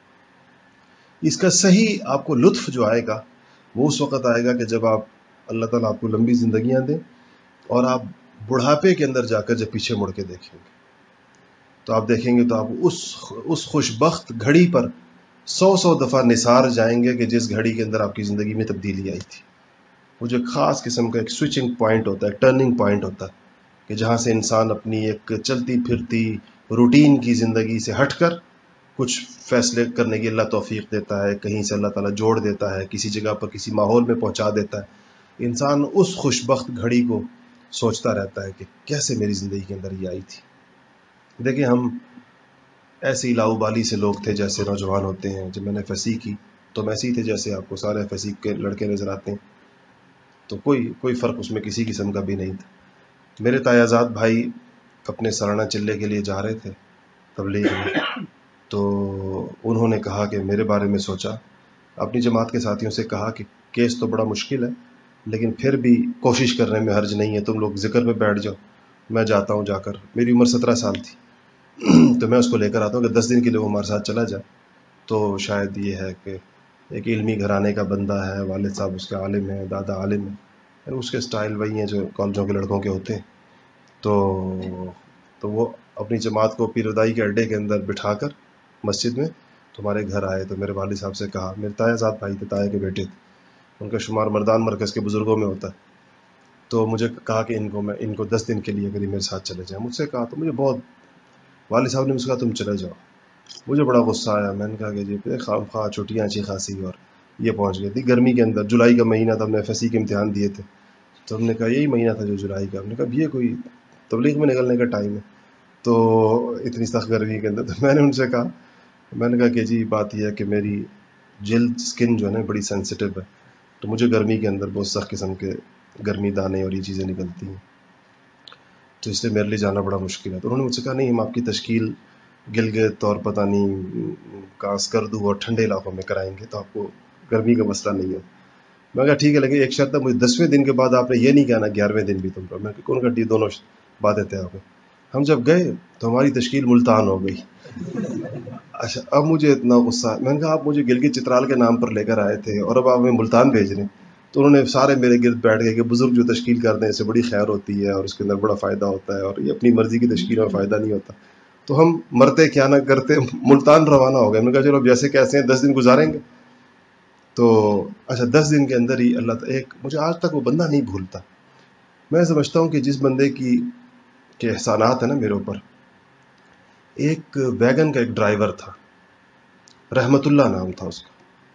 اوقات۔ اس کا صحیح آپ کو لطف جو آئے گا وہ اس وقت آئے گا کہ جب آپ اللہ تعالیٰ آپ کو لمبی زندگیاں دیں اور آپ بڑھاپے کے اندر جا کر جب پیچھے مڑ کے دیکھیں گے تو آپ دیکھیں گے تو آپ اس اس خوشبخت گھڑی پر سو سو دفعہ نثار جائیں گے کہ جس گھڑی کے اندر آپ کی زندگی میں تبدیلی آئی تھی۔ وہ جو خاص قسم کا ایک سوئچنگ پوائنٹ ہوتا ہے، ٹرننگ پوائنٹ ہوتا ہے کہ جہاں سے انسان اپنی ایک چلتی پھرتی روٹین کی زندگی سے ہٹ کر کچھ فیصلے کرنے کی اللہ توفیق دیتا ہے، کہیں سے اللہ تعالیٰ جوڑ دیتا ہے، کسی جگہ پر کسی ماحول میں پہنچا دیتا ہے۔ انسان اس خوشبخت گھڑی کو سوچتا رہتا ہے کہ کیسے میری زندگی کے اندر یہ آئی تھی۔ دیکھیں ہم ایسے ہی لاؤبالی سے لوگ تھے جیسے نوجوان ہوتے ہیں۔ جب میں نے ایف ایس سی کی تو ہم ایسے ہی تھے جیسے آپ کو سارے ایف ایس سی کے لڑکے نظر آتے ہیں، تو کوئی کوئی فرق اس میں کسی قسم کا بھی نہیں تھا۔ میرے تایازاد بھائی اپنے سالانہ چلے کے لیے جا رہے تھے تبلیغ میں، تو انہوں نے کہا کہ میرے بارے میں سوچا، اپنی جماعت کے ساتھیوں سے کہا کہ کیس تو بڑا مشکل ہے لیکن پھر بھی کوشش کرنے میں حرج نہیں ہے، تم لوگ ذکر میں بیٹھ جاؤ، میں جاتا ہوں جا کر۔ میری عمر سترہ سال تھی تو میں اس کو لے کر آتا ہوں کہ دس دن کے لیے وہ ہمارے ساتھ چلا جائے، تو شاید یہ ہے کہ ایک علمی گھرانے کا بندہ ہے، والد صاحب اس کے عالم ہیں، دادا عالم ہیں، اس کے سٹائل وہی ہیں جو کالجوں کے لڑکوں کے ہوتے ہیں۔ تو تو وہ اپنی جماعت کو پیر ودائی کے اڈے کے اندر بٹھا کر مسجد میں تمہارے گھر آئے، تو میرے والد صاحب سے کہا، میرے تایا زاد بھائی تھے، تایا کے بیٹے تھے، ان کا شمار مردان مرکز کے بزرگوں میں ہوتا ہے، تو مجھے کہا کہ ان کو میں ان کو دس دن کے لیے اگر یہ میرے ساتھ چلے جائیں۔ مجھ سے کہا تو مجھے بہت، والد صاحب نے مجھ سے کہا تم چلے جاؤ، مجھے بڑا غصہ آیا۔ میں نے کہا کہ جی خواہ خواہ چھٹیاں اچھی خاصی، اور یہ پہنچ گئی تھی گرمی کے اندر، جولائی کا مہینہ تھا، ہم نے ایف ایس سی کے امتحان دیے تھے، تو ہم نے کہا یہی مہینہ تھا جو جولائی کا، ہم نے کہا یہ کوئی تبلیغ میں نکلنے کا ٹائم ہے تو اتنی سخت گرمی کے اندر۔ تو میں نے ان سے کہا میں نے کہا کہ جی بات یہ ہے کہ میری جلد سکن جو ہے نا بڑی سینسٹیو ہے، تو مجھے گرمی کے اندر بہت سخت قسم کے گرمی دانے اور یہ چیزیں نکلتی ہیں، تو اس لیے میرے لیے جانا بڑا مشکل ہے۔ تو انہوں نے مجھ سے کہا نہیں ہم آپ کی تشکیل گلگت اور پتہ نہیں کاسکردو اور ٹھنڈے علاقوں میں کرائیں گے تو آپ کو گرمی کا مسئلہ نہیں ہے۔ میں کہا ٹھیک ہے، لیکن ایک شرط ہے، مجھے دسویں دن کے بعد آپ نے یہ نہیں کہنا گیارہویں دن بھی تم پر۔ میں کون کر دی دونوں باتیں طے ہو گئی۔ ہم جب گئے تو ہماری تشکیل ملتان ہو گئی. اچھا اب مجھے اتنا غصہ, میں نے کہا آپ مجھے گلگت چترال کے نام پر لے کر آئے تھے اور اب آپ ہمیں ملتان بھیج رہے ہیں. تو انہوں نے سارے میرے گرد بیٹھ گئے کہ بزرگ جو تشکیل کرتے ہیں اس سے بڑی خیر ہوتی ہے اور اس کے اندر بڑا فائدہ ہوتا ہے, اور یہ اپنی مرضی کی تشکیل میں فائدہ نہیں ہوتا. تو ہم مرتے کیا نہ کرتے ملتان روانہ ہو گئے. میں نے کہا چلو اب جیسے کیسے ہیں دس دن گزاریں گے. تو اچھا دس دن کے اندر ہی اللہ تعالیٰ ایک, مجھے آج تک وہ بندہ نہیں بھولتا. میں سمجھتا ہوں کہ جس بندے کی کے احسانات ہیں نا میرے اوپر, ایک ویگن کا ایک ڈرائیور تھا, رحمت اللہ نام تھا اس کا,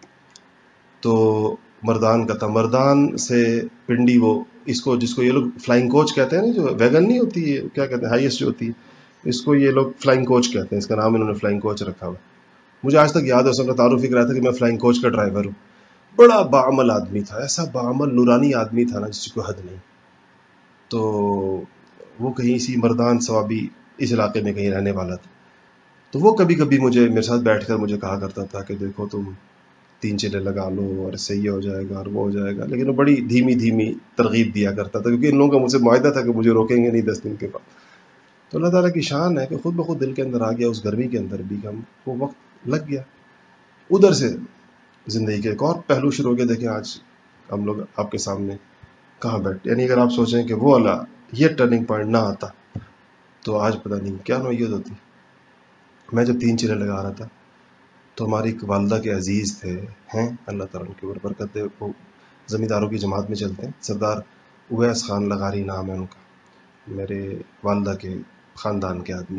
تو مردان کا تھا. مردان سے پنڈی, وہ اس کو جس کو یہ لوگ فلائنگ کوچ کہتے ہیں نا, جو ویگن نہیں ہوتی ہے کیا کہتے ہیں ہائیسٹ جو ہوتی ہے, اس کو یہ لوگ فلائنگ کوچ کہتے ہیں, اس کا نام انہوں نے فلائنگ کوچ رکھا ہوا. مجھے آج تک یاد ہے اس کا تعارف ہی کرایا تھا کہ میں فلائنگ کوچ کا ڈرائیور ہوں. بڑا باعمل آدمی تھا, ایسا باعمل نورانی آدمی تھا نا جس کو حد نہیں. تو وہ کہیں اسی مردان صوابی اس علاقے میں کہیں رہنے والا تھا. تو وہ کبھی کبھی مجھے میرے ساتھ بیٹھ کر مجھے کہا کرتا تھا کہ دیکھو تم تین چلے لگا لو اور صحیح ہو جائے گا اور وہ ہو جائے گا, لیکن وہ بڑی دھیمی دھیمی ترغیب دیا کرتا تھا کیونکہ ان لوگوں کا مجھ سے معاہدہ تھا کہ مجھے روکیں گے نہیں دس دن کے بعد. تو اللہ تعالیٰ کی شان ہے کہ خود بخود دل کے اندر آ گیا اس گرمی کے اندر بھی کہ ہم کو وقت لگ گیا. ادھر سے زندگی کے ایک اور پہلو شروع ہو گیا. دیکھیں آج ہم لوگ آپ کے سامنے کہاں بیٹھے, یعنی اگر آپ سوچیں کہ وہ اللہ یہ ٹرننگ پوائنٹ نہ آتا تو آج پتہ نہیں کیا نوعیت ہوتی. میں جب تین چلے لگا رہا تھا تو ہماری ایک والدہ کے عزیز تھے, ہیں اللہ تعالیٰ ان کے اوپر برکت دے, وہ زمینداروں کی جماعت میں چلتے ہیں, سردار اویس خان لغاری نام ہے ان کا, میرے والدہ کے خاندان کے آدمی.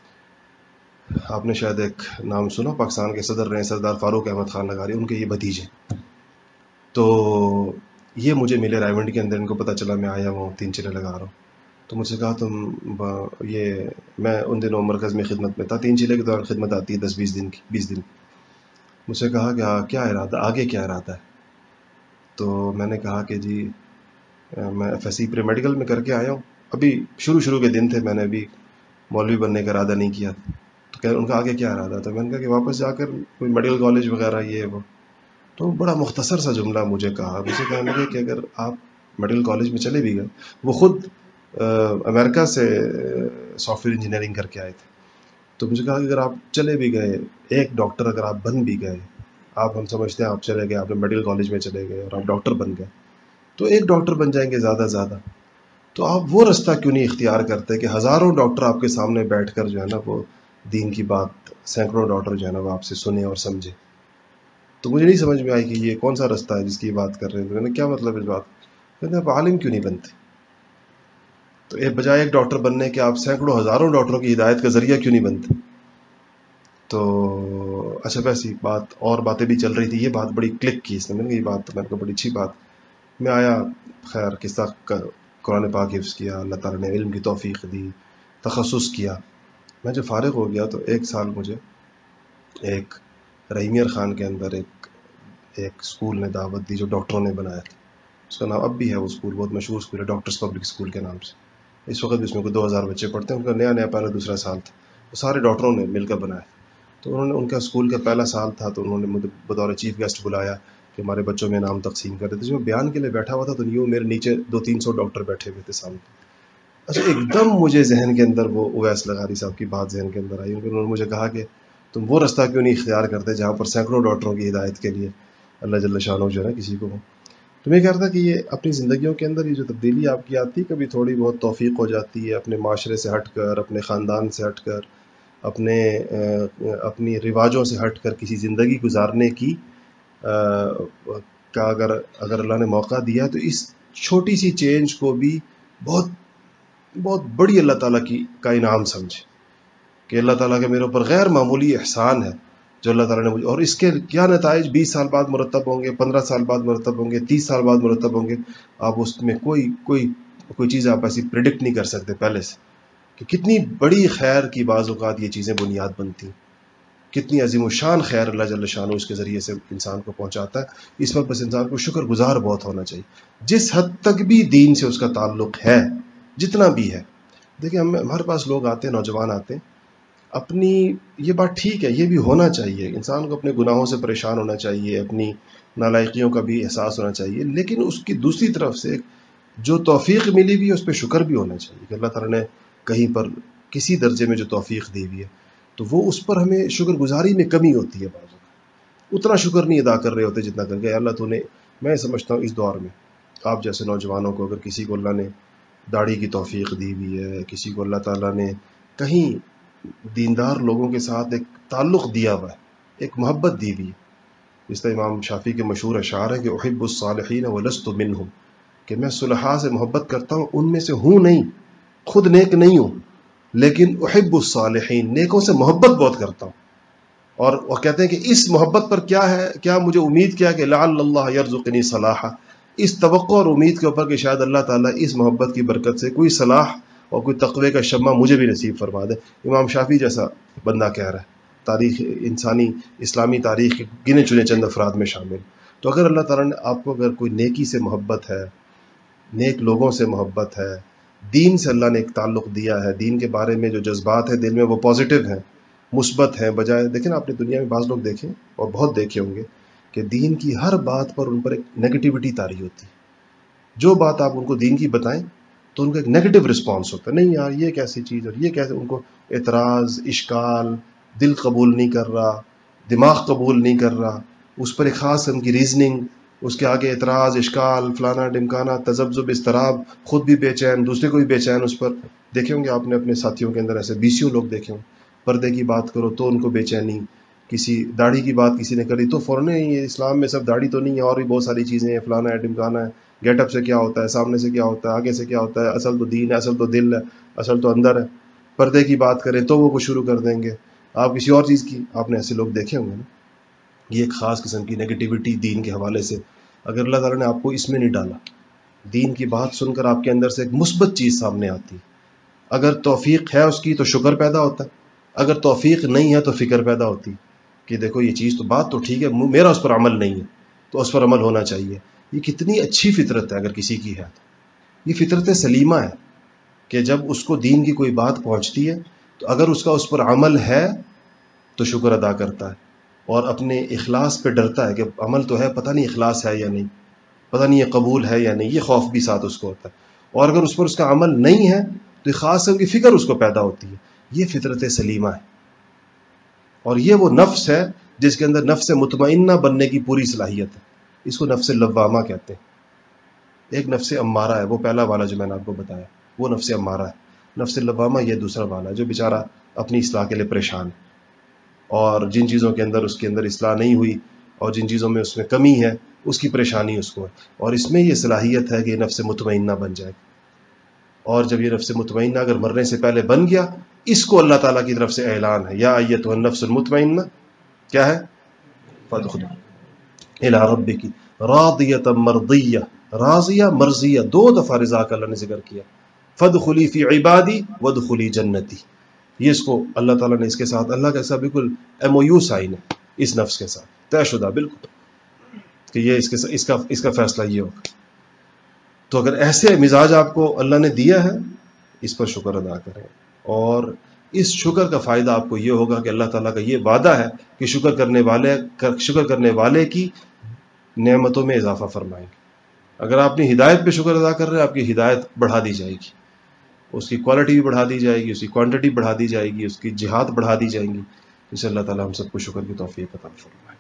آپ نے شاید ایک نام سنا, پاکستان کے صدر رہے سردار فاروق احمد خان لغاری, ان کے یہ بھتیجے. تو یہ مجھے ملے رائے منڈی کے اندر, ان کو پتہ چلا میں آیا ہوں تین چلے لگا رہا ہوں. تو مجھ سے کہا تم یہ, میں ان دنوں مرکز میں خدمت میں تھا, تین چلے کے دوران خدمت آتی ہے دس بیس دن کی, بیس دن. مجھ سے کہا کہ کیا ارادہ آگے, کیا ارادہ ہے. تو میں نے کہا کہ جی میں F S C pre medical میں کر کے آیا ہوں, ابھی شروع شروع کے دن تھے, میں نے ابھی مولوی بننے کا ارادہ نہیں کیا. تو کہہ ان کا آگے کیا ارادہ تھا. میں نے کہا کہ واپس جا کر کوئی میڈیکل کالج وغیرہ یہ وہ. تو بڑا مختصر سا جملہ مجھے کہا, مجھے کہنے لگے کہ اگر آپ میڈیکل کالج میں چلے بھی گئے, وہ خود امریکہ سے سافٹ ویئر انجینئرنگ کر کے آئے تھے, تو مجھے کہا کہ اگر آپ چلے بھی گئے, ایک ڈاکٹر اگر آپ بن بھی گئے, آپ ہم سمجھتے ہیں آپ چلے گئے, آپ نے میڈیکل کالج میں چلے گئے اور آپ ڈاکٹر بن گئے, تو ایک ڈاکٹر بن جائیں گے زیادہ زیادہ, تو آپ وہ رستہ کیوں نہیں اختیار کرتے کہ ہزاروں ڈاکٹر آپ کے سامنے بیٹھ کر جو ہے نا وہ دین کی بات سینکڑوں ڈاکٹر جو ہے نا وہ آپ سے سنیں اور سمجھے. تو مجھے نہیں سمجھ میں آئی کہ یہ کون سا رستہ ہے جس کی بات کر رہے ہیں. میں نے کیا مطلب اس بات, کہتے ہیں آپ عالم کیوں نہیں بنتے, تو ایک بجائے ایک ڈاکٹر بننے کے آپ سینکڑوں ہزاروں ڈاکٹروں کی ہدایت کا ذریعہ کیوں نہیں بنتے. تو اچھا ویسی بات اور باتیں بھی چل رہی تھی, یہ بات بڑی کلک کی اس نے, میں نے کہا یہ بات تو میں نے کہا بڑی اچھی بات. میں آیا, خیر قصہ قرآن پاک حفظ کیا, اللہ تعالیٰ نے علم کی توفیق دی, تخصص کیا. میں جب فارغ ہو گیا تو ایک سال مجھے ایک رحیمیر خان کے اندر ایک ایک اسکول نے دعوت دی جو ڈاکٹروں نے بنایا تھا. اس کا نام اب بھی ہے, وہ اسکول بہت مشہور اسکول ہے, ڈاکٹرز پبلک اسکول کے نام سے. اس وقت بھی اس میں کوئی دو ہزار بچے پڑھتے ہیں, ان کا نیا نیا پہلا دوسرا سال تھا, وہ سارے ڈاکٹروں نے مل کر بنایا. تو انہوں نے, ان کا اسکول کا پہلا سال تھا, تو انہوں نے مجھے بطور چیف گیسٹ بلایا کہ ہمارے بچوں میں نام تقسیم کر دیتے. جو بیان کے لیے بیٹھا ہوا تھا تو یوں میرے نیچے دو تین سو ڈاکٹر بیٹھے ہوئے تھے سامنے. اچھا ایک دم مجھے ذہن کے اندر وہ اویس لغاری صاحب کی بات ذہن کے اندر آئی. انہوں نے مجھے کہا کہ تم وہ رستہ کیوں نہیں اختیار کرتے جہاں پر سینکڑوں ڈاکٹروں کی ہدایت کے لیے اللہ جل شانہ جو ہے نا کسی کو ہو. تو میں کہہ رہا تھا کہ یہ اپنی زندگیوں کے اندر یہ جو تبدیلی آپ کی آتی ہے, کبھی تھوڑی بہت توفیق ہو جاتی ہے اپنے معاشرے سے ہٹ کر, اپنے خاندان سے ہٹ کر, اپنے اپنی رواجوں سے ہٹ کر کسی زندگی گزارنے کی کا اگر اگر اللہ نے موقع دیا تو اس چھوٹی سی چینج کو بھی بہت بہت بڑی اللہ تعالیٰ کی کا انعام سمجھے کہ اللہ تعالیٰ کے میرے اوپر غیر معمولی احسان ہے جو اللہ تعالیٰ نے مجھے, اور اس کے کیا نتائج بیس سال بعد مرتب ہوں گے, پندرہ سال بعد مرتب ہوں گے, تیس سال بعد مرتب ہوں گے, آپ اس میں کوئی کوئی کوئی چیز آپ ایسی پریڈکٹ نہیں کر سکتے پہلے سے کہ کتنی بڑی خیر کی بعض اوقات یہ چیزیں بنیاد بنتی ہیں, کتنی عظیم و شان خیر اللہ جل شانہ اس کے ذریعے سے انسان کو پہنچاتا ہے. اس پر بس انسان کو شکر گزار بہت ہونا چاہیے جس حد تک بھی دین سے اس کا تعلق ہے, جتنا بھی ہے. دیکھیں ہم ہمارے پاس لوگ آتے ہیں, نوجوان آتے ہیں, اپنی یہ بات ٹھیک ہے, یہ بھی ہونا چاہیے, انسان کو اپنے گناہوں سے پریشان ہونا چاہیے, اپنی نالائقیوں کا بھی احساس ہونا چاہیے, لیکن اس کی دوسری طرف سے جو توفیق ملی بھی ہے اس پہ شکر بھی ہونا چاہیے کہ اللہ تعالیٰ نے کہیں پر کسی درجے میں جو توفیق دی ہوئی ہے، تو وہ اس پر ہمیں شکر گزاری میں کمی ہوتی ہے، بعض اتنا شکر نہیں ادا کر رہے ہوتے جتنا کر کے اللہ تو نے. میں سمجھتا ہوں اس دور میں آپ جیسے نوجوانوں کو، اگر کسی کو اللہ نے داڑھی کی توفیق دی ہوئی ہے، کسی کو اللہ تعالیٰ نے کہیں دیندار لوگوں کے ساتھ ایک تعلق دیا ہوا ہے، ایک محبت دی ہوئی ہے. اس طرح امام شافعی کے مشہور اشعار ہے کہ احب الصالحین ولست منہم، کہ میں صلحاء سے محبت کرتا ہوں، ان میں سے ہوں نہیں، خود نیک نہیں ہوں، لیکن احب الصالحین، نیکوں سے محبت بہت کرتا ہوں. اور وہ کہتے ہیں کہ اس محبت پر کیا ہے، کیا مجھے امید کیا کہ لعل اللہ یرزقنی صلاحا، اس توقع اور امید کے اوپر کہ شاید اللہ تعالیٰ اس محبت کی برکت سے کوئی صلاح اور کوئی تقوی کا شمع مجھے بھی نصیب فرما دے. امام شافعی جیسا بندہ کہہ رہا ہے، تاریخ انسانی اسلامی تاریخ کے گنے چنے چند افراد میں شامل. تو اگر اللہ تعالیٰ نے آپ کو اگر کوئی نیکی سے محبت ہے، نیک لوگوں سے محبت ہے، دین سے اللہ نے ایک تعلق دیا ہے، دین کے بارے میں جو جذبات ہیں دل میں وہ پازیٹیو ہیں، مثبت ہیں، بجائے دیکھیں آپ نے دنیا میں بعض لوگ دیکھیں اور بہت دیکھے ہوں گے کہ دین کی ہر بات پر ان پر ایک نیگیٹیوٹی طاری ہوتی ہے. جو بات آپ ان کو دین کی بتائیں تو ان کا ایک نیگیٹو رسپانس ہوتا ہے، نہیں یار یہ کیسی چیز، اور یہ کیسے، ان کو اعتراض، اشکال، دل قبول نہیں کر رہا، دماغ قبول نہیں کر رہا، اس پر ایک خاص قسم کی ریزننگ، اس کے آگے اعتراض، اشکال، فلانا ڈمکانا، تذبذب، اضطراب، خود بھی بے چین، دوسرے کو بھی بے چین. اس پر دیکھے ہوں گے آپ نے اپنے ساتھیوں کے اندر ایسے بیسیوں لوگ دیکھے ہوں، پردے کی بات کرو تو ان کو بے چینی، کسی داڑھی کی بات کسی نے کری تو فوراً یہ اسلام میں صرف داڑھی تو نہیں ہے، اور بھی بہت ساری چیزیں ہیں، فلانا ہے ڈمکانا ہے، گیٹ اپ سے کیا ہوتا ہے، سامنے سے کیا ہوتا ہے، آگے سے کیا ہوتا ہے، اصل تو دین ہے، اصل تو دل ہے، اصل تو اندر ہے. پردے کی بات کریں تو وہ کچھ شروع کر دیں گے، آپ کسی اور چیز کی. آپ نے ایسے لوگ دیکھے ہوں گے نا. یہ ایک خاص قسم کی نیگیٹیوٹی دین کے حوالے سے. اگر اللہ تعالیٰ نے آپ کو اس میں نہیں ڈالا، دین کی بات سن کر آپ کے اندر سے ایک مثبت چیز سامنے آتی، اگر توفیق ہے اس کی تو شکر پیدا ہوتا ہے، اگر توفیق نہیں ہے تو فکر پیدا ہوتی کہ دیکھو یہ چیز تو بات تو ٹھیک ہے، میرا اس پر عمل نہیں ہے تو اس پر عمل ہونا چاہیے. یہ کتنی اچھی فطرت ہے اگر کسی کی ہے تو. یہ فطرت سلیمہ ہے کہ جب اس کو دین کی کوئی بات پہنچتی ہے تو اگر اس کا اس پر عمل ہے تو شکر ادا کرتا ہے، اور اپنے اخلاص پہ ڈرتا ہے کہ عمل تو ہے، پتہ نہیں اخلاص ہے یا نہیں، پتہ نہیں یہ قبول ہے یا نہیں، یہ خوف بھی ساتھ اس کو ہوتا ہے. اور اگر اس پر اس کا عمل نہیں ہے تو خاص قسم کی فکر اس کو پیدا ہوتی ہے. یہ فطرت سلیمہ ہے، اور یہ وہ نفس ہے جس کے اندر نفس مطمئنہ بننے کی پوری صلاحیت ہے. اس کو نفس لوامہ کہتے ہیں. ایک نفس امارہ ہے، وہ پہلا والا جو میں نے آپ کو بتایا وہ نفس امارہ ہے. نفس لوامہ یہ دوسرا والا جو بیچارہ اپنی اصلاح کے لیے پریشان ہے، اور جن چیزوں کے اندر اس کے اندر اصلاح نہیں ہوئی اور جن چیزوں میں اس میں کمی ہے اس کی پریشانی اس کو ہے، اور اس میں یہ صلاحیت ہے کہ یہ نفس مطمئنہ بن جائے. اور جب یہ نفس مطمئنہ اگر مرنے سے پہلے بن گیا، اس کو اللہ تعالیٰ کی طرف سے اعلان ہے، یا ایتھا النفس المطمئنہ، کیا ہے، فادخلوا الی ربک راضیۃ مرضیہ. راضیہ مرضیہ دو دفعہ رضا کا اللہ نے ذکر کیا. فادخلی فی عبادی وادخلی جنتی. یہ اس کو اللہ تعالیٰ نے اس کے ساتھ، اللہ کا ساتھ بالکل ایم او یو سائن ہے اس نفس کے ساتھ، طے شدہ بالکل کہ یہ اس کے اس کا اس کا فیصلہ یہ ہوگا. تو اگر ایسے مزاج آپ کو اللہ نے دیا ہے، اس پر شکر ادا کریں. اور اس شکر کا فائدہ آپ کو یہ ہوگا کہ اللہ تعالیٰ کا یہ وعدہ ہے کہ شکر کرنے والے شکر کرنے والے کی نعمتوں میں اضافہ فرمائیں گے. اگر آپ اپنی ہدایت پہ شکر ادا کر رہے ہیں، آپ کی ہدایت بڑھا دی جائے گی، اس کی کوالٹی بھی بڑھا دی جائے گی، اس کی کوانٹٹی بڑھا دی جائے گی، اس کی جہات بڑھا دی جائیں گی. اس سے اللہ تعالیٰ ہم سب کو شکر کی توفیق عطا فرمائے.